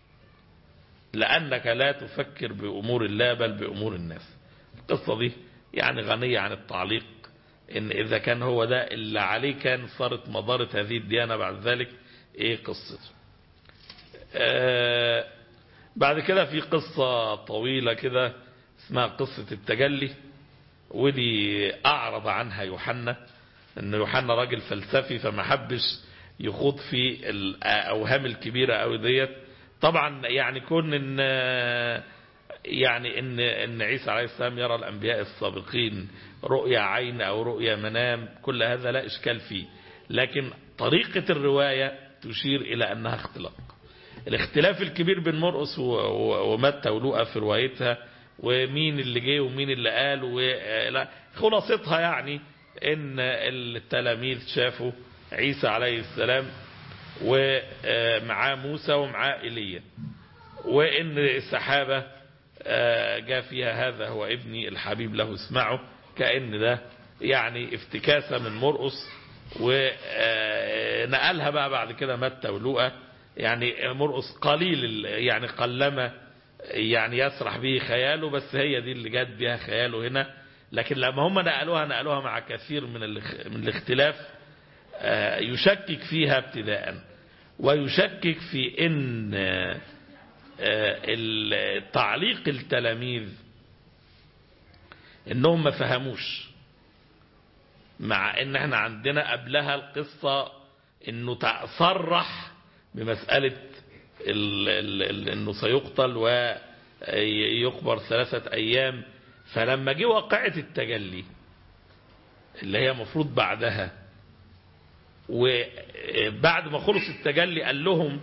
لأنك لا تفكر بأمور الله بل بأمور الناس. القصة دي يعني غنية عن التعليق، إن إذا كان هو ده اللي عليه كان صارت مضارة هذه الديانة بعد ذلك إيه قصته. بعد كده في قصة طويلة كده اسمها قصة التجلي، ودي أعرض عنها يوحنا، أن يوحنا راجل فلسفي فما حبش يخوض في الأوهام الكبيرة أو ديت. طبعا يعني كون إن عيسى عليه السلام يرى الأنبياء السابقين رؤيا عين أو رؤيا منام، كل هذا لا إشكال فيه، لكن طريقة الرواية تشير إلى أنها اختلاق. الاختلاف الكبير بين مرقس ومتى ولوقا في روايتها، ومين اللي جه ومين اللي قال، خلاصتها يعني ان التلاميذ شافوا عيسى عليه السلام ومعاه موسى ومعاه إيليا، وان السحابة جاء فيها هذا هو ابني الحبيب له اسمعه، كأن ده يعني افتكاسة من مرقس، ونقلها بقى بعد كده متى ولوقا. يعني مرقس قليل يعني قلما يعني يسرح به خياله، بس هي دي اللي جات بها خياله هنا. لكن لما هم نقلوها مع كثير من الاختلاف، يشكك فيها ابتداء، ويشكك في ان تعليق التلاميذ انهم ما فهموش، مع ان احنا عندنا قبلها القصة انه صرح بمسألة انه سيقتل ويقبر 3 أيام. فلما جه واقعة التجلي اللي هي مفروض بعدها، وبعد ما خلص التجلي قال لهم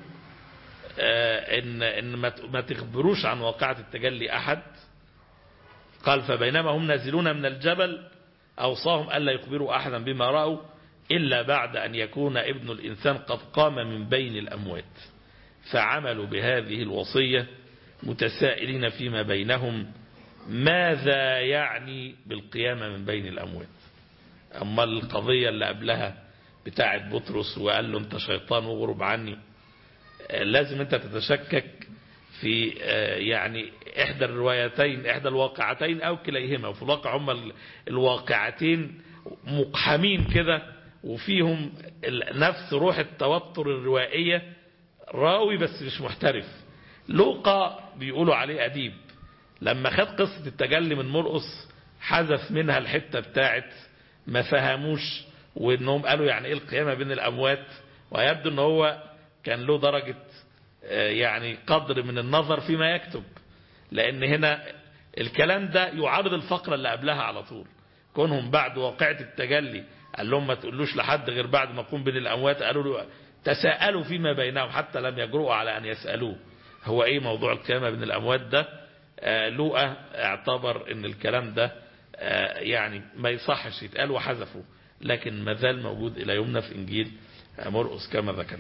ان ما تخبروش عن واقعة التجلي احد. قال فبينما هم نازلون من الجبل اوصاهم الا يخبروا احدا بما رأوا إلا بعد أن يكون ابن الإنسان قد قام من بين الأموات. فعملوا بهذه الوصية متسائلين فيما بينهم ماذا يعني بالقيامة من بين الأموات. أما القضية اللي قبلها بتاعت بطرس وقال له أنت شيطان واغرب عني، لازم أنت تتشكك في يعني إحدى الروايتين، إحدى الواقعتين أو كليهما. وفي الواقع هم الواقعتين مقحمين كده، وفيهم نفس روح التوتر الروائية، راوي بس مش محترف. لوقا بيقولوا عليه أديب، لما خد قصة التجلي من مرقس حذف منها الحتة بتاعت ما فهموش، وانهم قالوا يعني ايه القيامة بين الأموات. ويبدو ان هو كان له درجة يعني قدر من النظر فيما يكتب، لأن هنا الكلام ده يعارض الفقرة اللي قبلها على طول. كونهم بعد واقعة التجلي قال لهم ما تقولوش لحد غير بعد ما قوم بين الأموات، قالوا له تساءلوا فيما بينهم حتى لم يجرؤوا على أن يسألوه هو إيه موضوع القيامة بين الأموات ده. لوقا اعتبر ان الكلام ده يعني ما يصحش يتقال وحذفه، لكن ما زال موجود إلى يومنا في إنجيل مرقس كما ذكرنا.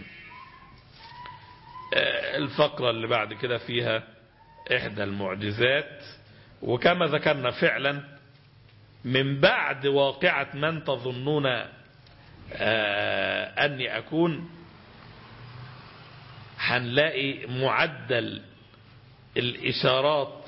الفقرة اللي بعد كده فيها إحدى المعجزات، وكما ذكرنا فعلا من بعد واقعة من تظنون أني أكون هنلاقي معدل الإشارات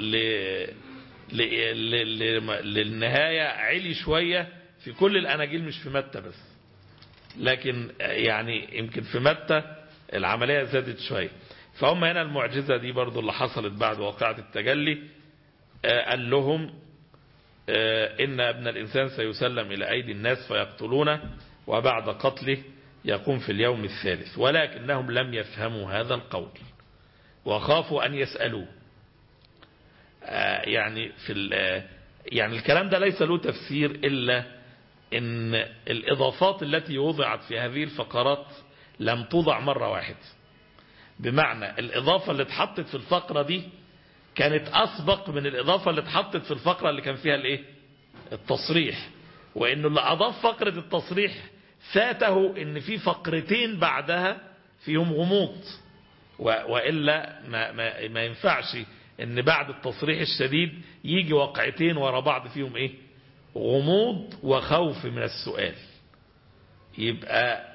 للنهاية علي شوية في كل الأناجيل، مش في متى بس، لكن يعني يمكن في متى العملية زادت شوية. فهم هنا المعجزة دي برضو اللي حصلت بعد واقعة التجلي، قال لهم إن ابن الإنسان سيسلم إلى أيدي الناس فيقتلونه، وبعد قتله يقوم في اليوم الثالث، ولكنهم لم يفهموا هذا القول وخافوا أن يسألوه. يعني يعني الكلام ده ليس له تفسير إلا إن الإضافات التي وضعت في هذه الفقرات لم توضع مرة واحدة. بمعنى الإضافة اللي اتحطت في الفقرة دي كانت أسبق من الإضافة اللي اتحطت في الفقرة اللي كان فيها الإيه؟ التصريح. وإنه اللي أضاف فقرة التصريح فاته إن في فقرتين بعدها فيهم غموض، وإلا ما ينفعش إن بعد التصريح الشديد يجي واقعتين ورا بعض فيهم إيه؟ غموض وخوف من السؤال. يبقى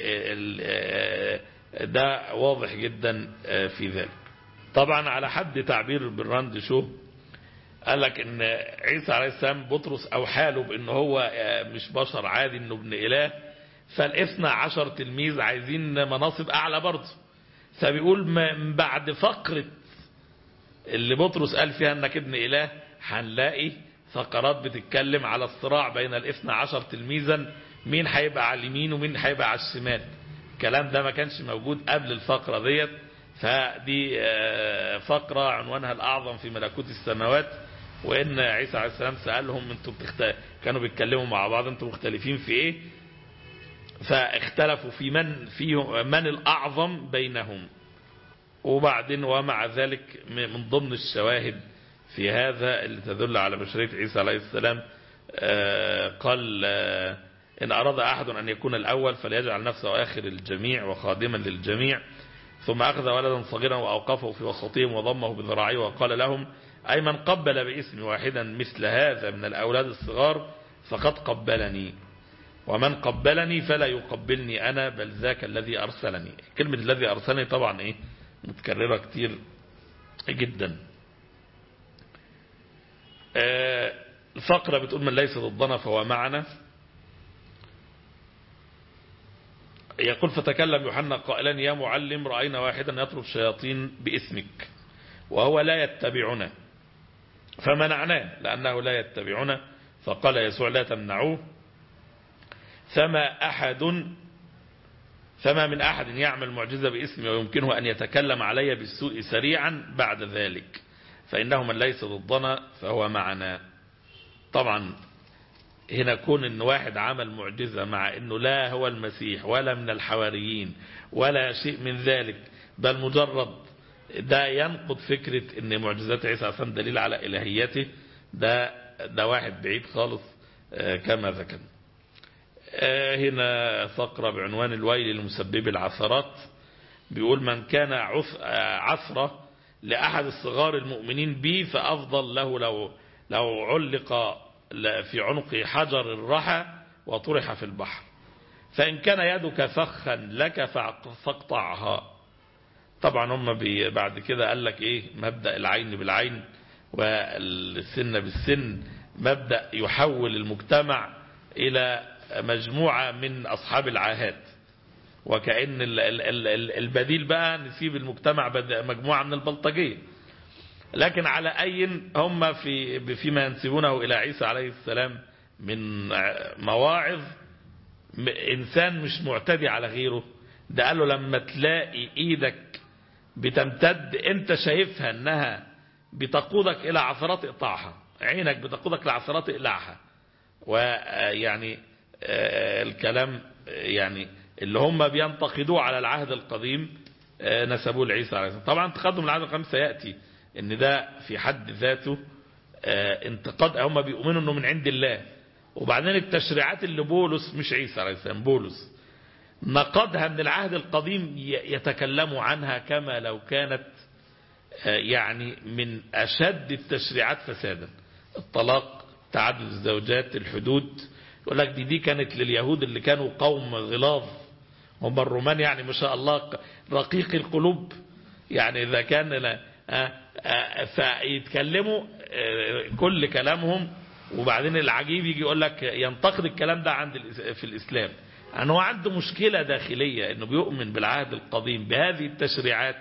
ده واضح جدا في ذلك. طبعا على حد تعبير براند شو قال لك ان عيسى عليه السلام بطرس اوحاله بان هو مش بشر عادي، انه ابن اله، فالاثنى عشر تلميذ عايزين مناصب اعلى برضه. فبيقول من بعد فقرة اللي بطرس قال فيها انك ابن اله هنلاقي فقرات بتتكلم على الصراع بين الاثنى عشر تلميذا، مين هيبقى على اليمين ومين هيبقى على الشمال. الكلام ده ما كانش موجود قبل الفقرة ديت. فدي فقرة عنوانها الأعظم في ملكوت السماوات، وإن عيسى عليه السلام سألهم انتوا كانوا بيتكلموا مع بعض انتوا مختلفين في ايه، فاختلفوا في من الأعظم بينهم. وبعدين ومع ذلك من ضمن الشواهد في هذا اللي تدل على بشرية عيسى عليه السلام قال إن أراد أحد أن يكون الأول فليجعل نفسه آخر الجميع وخادما للجميع. ثم أخذ ولدا صغيرا وأوقفه في وسطهم وضمه بذراعيه وقال لهم أي من قبل باسم واحدا مثل هذا من الأولاد الصغار فقد قبلني، ومن قبلني فلا يقبلني أنا بل ذاك الذي أرسلني. كلمة الذي أرسلني طبعا إيه متكررة كتير جدا. الفقرة بتقول من ليس ضدنا فهو معنا. يقول فتكلم يوحنا قائلا يا معلم رأينا واحدا يطرد شياطين باسمك وهو لا يتبعنا فمنعناه لأنه لا يتبعنا. فقال يسوع لا تمنعوه، فما من أحد يعمل معجزة باسمي ويمكنه أن يتكلم علي بالسوء سريعا بعد ذلك، فإنه من ليس ضدنا فهو معنا. طبعا هنا كون ان واحد عمل معجزة مع انه لا هو المسيح ولا من الحواريين ولا شيء من ذلك، بل مجرد ده ينقض فكرة ان معجزات عيسى عليه دليل على الهيته، ده واحد بعيد خالص كما ذكر. هنا فقرة بعنوان الويل لمسبب العثرات. بيقول من كان عثرة لأحد الصغار المؤمنين بي فأفضل له لو علق في عنق حجر الرحى وطرح في البحر، فإن كان يدك فخا لك فاقطعها. طبعا هم بعد كده قال لك ايه مبدأ العين بالعين والسن بالسن، مبدأ يحول المجتمع إلى مجموعة من أصحاب العاهات، وكأن البديل بقى نسيب المجتمع مجموعة من البلطجية. لكن على أي هم فيما ينسبونه إلى عيسى عليه السلام من مواعظ، إنسان مش معتدي على غيره، ده قال له لما تلاقي ايدك بتمتد انت شايفها انها بتقودك الى عثرات اقطعها، عينك بتقودك لعثرات اقلعها. ويعني الكلام يعني اللي هم بينتقدوه على العهد القديم نسبوه لعيسى عليه السلام. طبعا تقدم العهد القديم سيأتي ان ده في حد ذاته انتقاد، هم بيؤمنوا انه من عند الله. وبعدين التشريعات اللي بولس، مش عيسى عليه السلام، بولس نقدها من العهد القديم يتكلموا عنها كما لو كانت يعني من أشد التشريعات فسادا. الطلاق، تعدد الزوجات، الحدود. يقول لك دي كانت لليهود اللي كانوا قوم غلاظ، هم الرومان يعني ما شاء الله رقيق القلوب، يعني إذا كان فيتكلموا كل كلامهم. وبعدين العجيب يجي يقول لك ينتقد الكلام ده في الإسلام، أنه هو عنده مشكلة داخلية أنه بيؤمن بالعهد القديم بهذه التشريعات،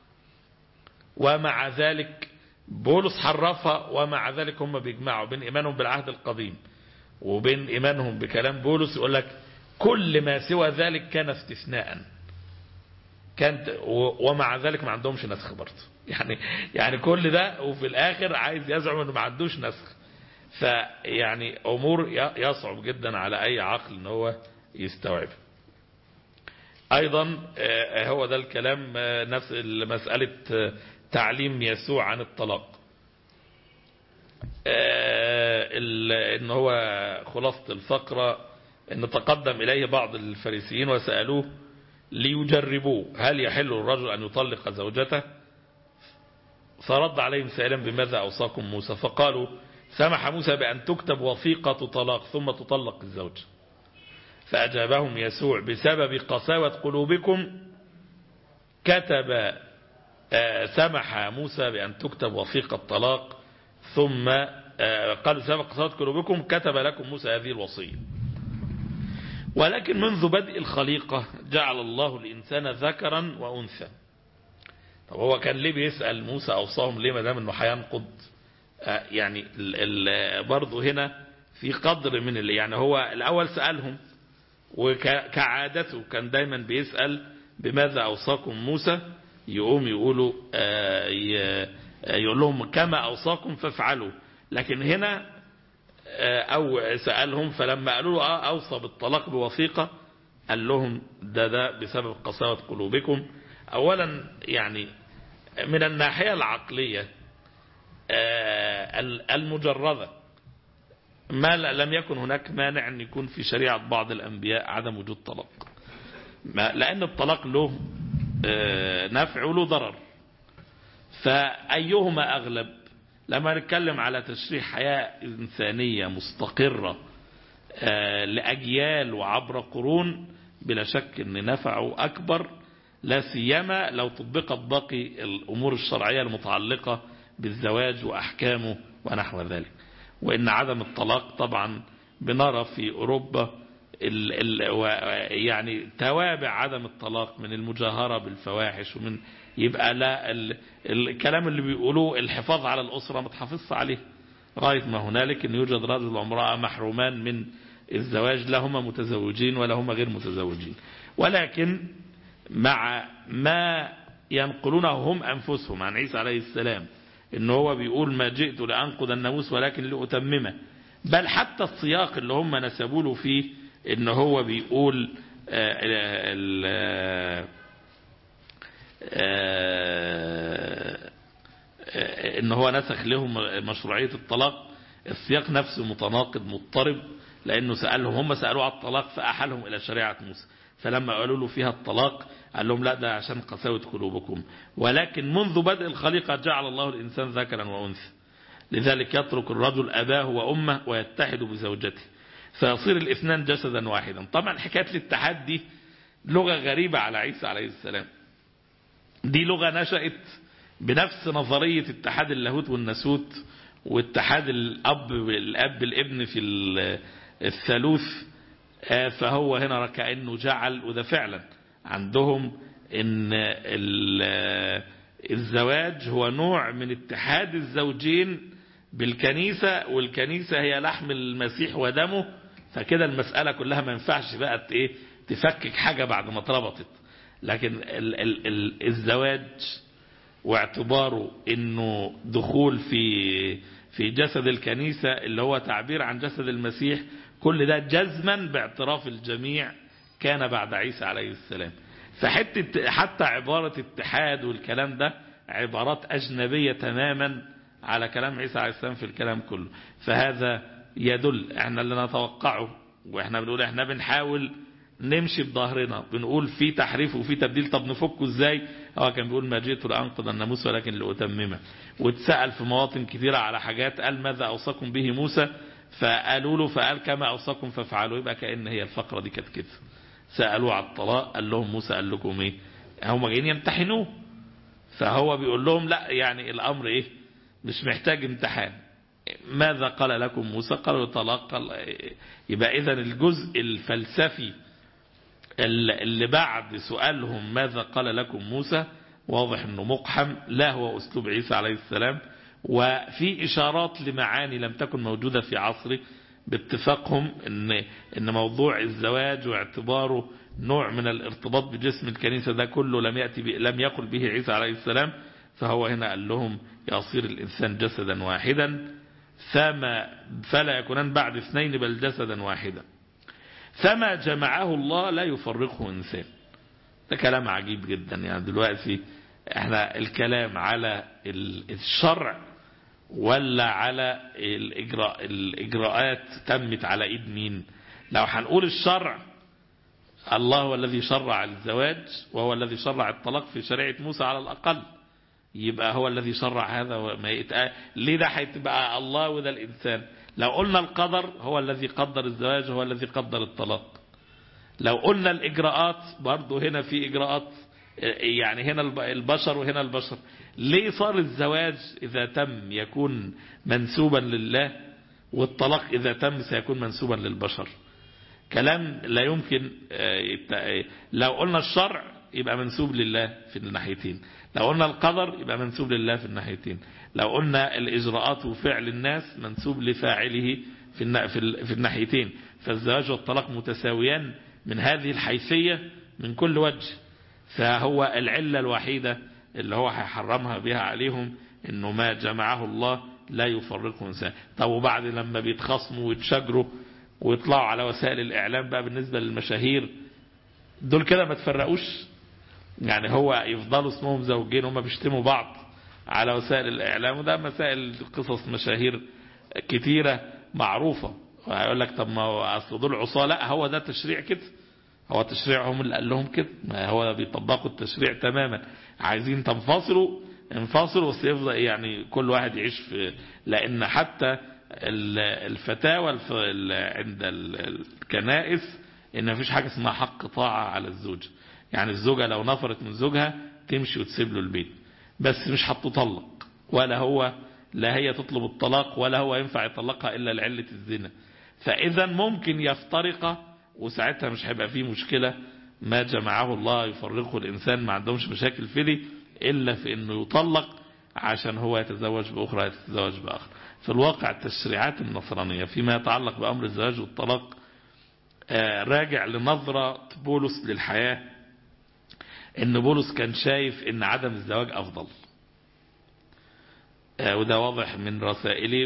ومع ذلك بولس حرفها، ومع ذلك هم بيجمعوا بين إيمانهم بالعهد القديم وبين إيمانهم بكلام بولس. يقول لك كل ما سوى ذلك كان استثناء، ومع ذلك ما عندهمش نسخ برضه. يعني كل ده وفي الآخر عايز يزعم أنه ما عندوش نسخ. فيعني أمور يصعب جدا على أي عقل أنه هو يستوعب. أيضا هو ده الكلام نفس مسألة تعليم يسوع عن الطلاق، إن هو خلاصة الفقرة إن تقدم إليه بعض الفريسيين وسألوه ليجربوه هل يحل الرجل أن يطلق زوجته، فرد عليهم سائلا بماذا أوصاكم موسى، فقالوا سمح موسى بأن تكتب وثيقة طلاق ثم تطلق الزوجة. فأجابهم يسوع بسبب قساوة قلوبكم سمح موسى بأن تكتب وثيقة طلاق ثم قالوا بسبب قساوة قلوبكم كتب لكم موسى هذه الوصية. ولكن منذ بدء الخليقة جعل الله الإنسان ذكرا وأنثى. طب هو كان ليه بيسأل موسى أوصاهم ليه ما دام انه هينقض؟ يعني برضه هنا في قدر من يعني هو الأول سألهم، وكعادته كان دايما بيسأل بماذا أوصاكم موسى، يقوم يقولوا يقول لهم كما أوصاكم فافعلوا. لكن هنا أو سألهم فلما قالوا له أوصى بالطلاق بوثيقة قال لهم ده بسبب قساوة قلوبكم. أولا يعني من الناحية العقلية المجردة ما لم يكن هناك مانع أن يكون في شريعة بعض الأنبياء عدم وجود طلاق، لأن الطلاق له نفع وله ضرر. فأيهما أغلب؟ لما نتكلم على تشريع حياة إنسانية مستقرة لأجيال وعبر قرون بلا شك أن نفعه أكبر، لا سيما لو طبقت باقي الأمور الشرعية المتعلقة بالزواج وأحكامه ونحو ذلك. وإن عدم الطلاق طبعا بنرى في أوروبا يعني توابع عدم الطلاق من المجاهرة بالفواحش، ومن يبقى لا الكلام اللي بيقولوه الحفاظ على الأسرة ما تحافظش عليه غاية ما هنالك أن يوجد رجل وامرأة محرومان من الزواج، لا هم متزوجين ولا هم غير متزوجين. ولكن مع ما ينقلونه هم أنفسهم عن عيسى عليه السلام إن هو بيقول ما جئت لأنقض الناموس ولكن لأتممه، بل حتى السياق اللي هم نسبوا له فيه إن هو بيقول إن هو نسخ لهم مشروعية الطلاق، السياق نفسه متناقض مضطرب، لأنه سألهم، هم سألوا على الطلاق فأحلهم إلى شريعة موسى، فلما قالوا له فيها الطلاق قال لهم لا ده عشان قساوة قلوبكم. ولكن منذ بدء الخليقة جعل الله الإنسان ذكرا وأنثى، لذلك يترك الرجل أباه وأمه ويتحد بزوجته فيصير الاثنان جسدا واحدا. طبعا حكاية الاتحاد دي لغة غريبة على عيسى عليه السلام، دي لغة نشأت بنفس نظرية اتحاد اللاهوت والناسوت واتحاد الأب الابن في الثالوث. فهو هنا كأنه جعل، وده فعلا عندهم ان الزواج هو نوع من اتحاد الزوجين بالكنيسة، والكنيسة هي لحم المسيح ودمه، فكده المسألة كلها ما ينفعش بقى تفكك حاجة بعد ما اتربطت. لكن الزواج واعتباره انه دخول في جسد الكنيسة اللي هو تعبير عن جسد المسيح، كل ده جزما باعتراف الجميع كان بعد عيسى عليه السلام. حتى عبارة اتحاد والكلام ده عبارات أجنبية تماما على كلام عيسى عليه السلام في الكلام كله. فهذا يدل احنا اللي نتوقعه، واحنا بنقول احنا بنحاول نمشي بظهرنا، بنقول في تحريف وفي تبديل، طب نفكه ازاي؟ هو كان بيقول ما جئت لأنقض الناموس ولكن لأتممه. واتسأل في مواطن كثيرة على حاجات، قال ماذا أوصاكم به موسى؟ فقالوا له، فقال كما أوصاكم فافعلوا. يبقى كأن هي الفقرة دي كانت كده. سألوه على الطلاق قال لهم موسى قال لكم ايه؟ هم جايين يمتحنوه، فهو بيقول لهم لا يعني الأمر ايه، مش محتاج امتحان. ماذا قال لكم موسى؟ قالوا طلاق. قال يبقى إذن الجزء الفلسفي اللي بعد سؤالهم ماذا قال لكم موسى واضح انه مقحم، لا هو اسلوب عيسى عليه السلام، وفي اشارات لمعاني لم تكن موجودة في عصره باتفاقهم ان موضوع الزواج واعتباره نوع من الارتباط بجسم الكنيسة ده كله لم يقل به عيسى عليه السلام. فهو هنا قال لهم يصير الانسان جسدا واحدا فلا يكونان بعد اثنين بل جسدا واحدا، فما جمعه الله لا يفرقه إنسان. ده كلام عجيب جدا. يعني دلوقتي احنا الكلام على الشرع ولا على الإجراءات تمت على إيد مين؟ لو هنقول الشرع، الله هو الذي شرع الزواج وهو الذي شرع الطلاق في شريعة موسى على الأقل، يبقى هو الذي شرع هذا. وما ليه ده هيتبقى الله وده الإنسان؟ لو قلنا القدر هو الذي قدر الزواج هو الذي قدر الطلاق. لو قلنا الإجراءات برضو هنا في إجراءات، يعني هنا البشر وهنا البشر. ليه صار الزواج إذا تم يكون منسوبا لله والطلاق إذا تم سيكون منسوبا للبشر؟ كلام لا يمكن. لو قلنا الشرع يبقى منسوب لله في الناحيتين، لو قلنا القدر يبقى منسوب لله في الناحيتين، لو قلنا الإجراءات وفعل الناس منسوب لفاعله في الناحيتين. فالزواج والطلاق متساويان من هذه الحيثية من كل وجه. فهو العلة الوحيدة اللي هو هيحرمها بها عليهم انه ما جمعه الله لا يفرقه انسان. طب وبعد لما بيتخاصموا ويتشاجروا ويطلعوا على وسائل الإعلام بقى بالنسبة للمشاهير دول كده ما تفرقوش؟ يعني هو يفضلوا اسمهم زوجين وهم بيشتموا بعض على وسائل الإعلام، وده مسائل قصص مشاهير كتيرة معروفة. ويقول لك طب ما هو أصل دول عصاة. لا، هو ده تشريع كده، هو تشريعهم اللي قال لهم كده، ما هو بيطبقوا التشريع تماما. عايزين تنفصلوا انفصلوا، بس يفضل يعني كل واحد يعيش في. لأن حتى الفتاوى عند الكنائس إن مفيش حاجة اسمها حق طاعة على الزوج. يعني الزوجة لو نفرت من زوجها تمشي وتسيب له البيت، بس مش هتطلق، لا هي تطلب الطلاق ولا هو ينفع يطلقها إلا لعلة الزنا. فإذا ممكن يفترق وساعتها مش هيبقى فيه مشكلة. ما جمعه الله يفرقه الإنسان، ما عندهمش مشاكل في دي إلا في إنه يطلق عشان هو يتزوج بأخرى يتزوج بآخر. في الواقع التشريعات النصرانية فيما يتعلق بأمر الزواج والطلاق راجع لنظرة بولس للحياة، إن بولس كان شايف إن عدم الزواج أفضل، وده واضح من رسائله.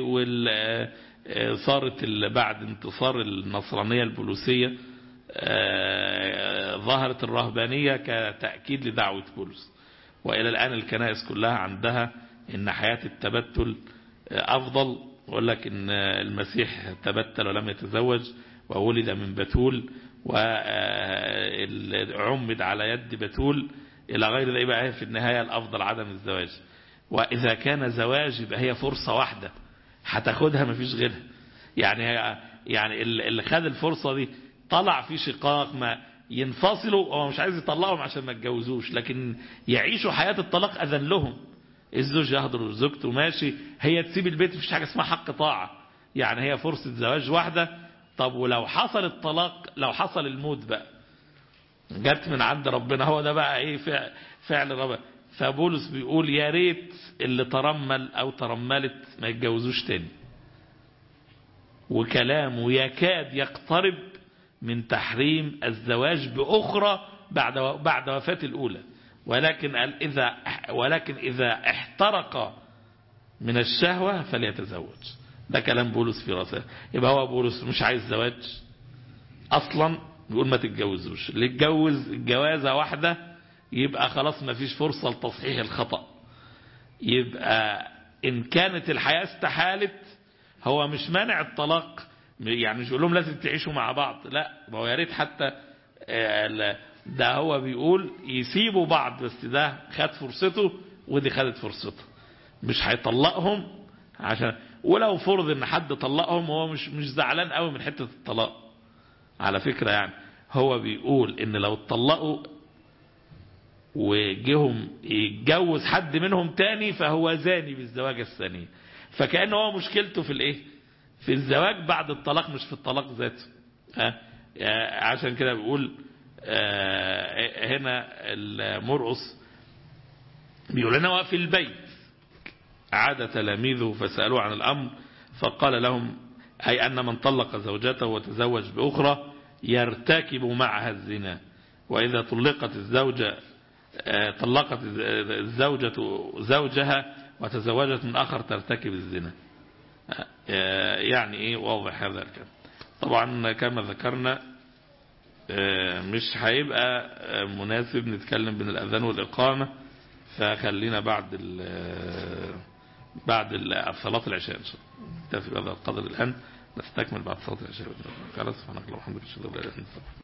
صارت بعد انتصار النصرانية البوليسية ظهرت الرهبانية كتأكيد لدعوة بولس. وإلى الآن الكنائس كلها عندها إن حياة التبتل أفضل، ويقول لك إن المسيح تبتل ولم يتزوج وولد من بتول وعمد على يد بتول إلى غير ذلك. يبقى في النهاية الأفضل عدم الزواج. وإذا كان زواج يبقى هي فرصة واحدة هتاخدها مفيش غيرها. يعني اللي خد الفرصة دي طلع في شقاق، ما ينفصلوا هو مش عايز يطلقهم عشان ما يتجوزوش، لكن يعيشوا حياة الطلاق أذن لهم. الزوج يهضر زوجته ماشي، هي تسيب البيت، مفيش حاجة اسمها حق طاعة. يعني هي فرصة زواج واحدة. طب ولو حصل الطلاق، لو حصل الموت بقى جت من عند ربنا، هو ده بقى ايه فعل ربنا. فبولس بيقول يا ريت اللي ترمل او ترملت ما يتجوزوش تاني. وكلامه يكاد يقترب من تحريم الزواج بأخرى بعد وفاة الأولى، ولكن إذا احترق من الشهوة فليتزوج. ده كلام بولس في رسالة. يبقى هو بولس مش عايز زواج أصلا، يقول ما تتجوزوش. اللي يتجوز الجوازة واحدة يبقى خلاص ما فيش فرصة لتصحيح الخطأ. يبقى إن كانت الحياة استحالت هو مش مانع الطلاق، يعني مش يقول لهم لازم تعيشوا مع بعض، لا، ما هو يا ريت حتى ده هو بيقول يسيبوا بعض، بس ده خد فرصته ودي خدت فرصته، مش هيطلقهم. عشان ولو فرض ان حد طلقهم هو مش زعلان قوي من حتة الطلاق على فكرة. يعني هو بيقول ان لو اتطلقوا وجيهم يتجوز حد منهم تاني فهو زاني بالزواج الثاني. فكأنه هو مشكلته في الايه، في الزواج بعد الطلاق مش في الطلاق ذاته. عشان كده بيقول هنا المرقص بيقول لنا وفي البيت عاد تلاميذه فسألوه عن الأمر فقال لهم أي أن من طلق زوجته وتزوج بأخرى يرتكب معها الزنا، وإذا طلقت الزوجة زوجها وتزوجت من آخر ترتكب الزنا. يعني إيه واضح هذا الكلام. طبعا كما ذكرنا مش هيبقى مناسب نتكلم بين الأذان والإقامة، فخلينا بعد صلاة العشاء إن شاء الله. نكتفي بهذا القدر الآن، نستكمل بعد صلاة العشاء. سبحانك اللهم وبحمدك أشهد أن لا إله إلا أنت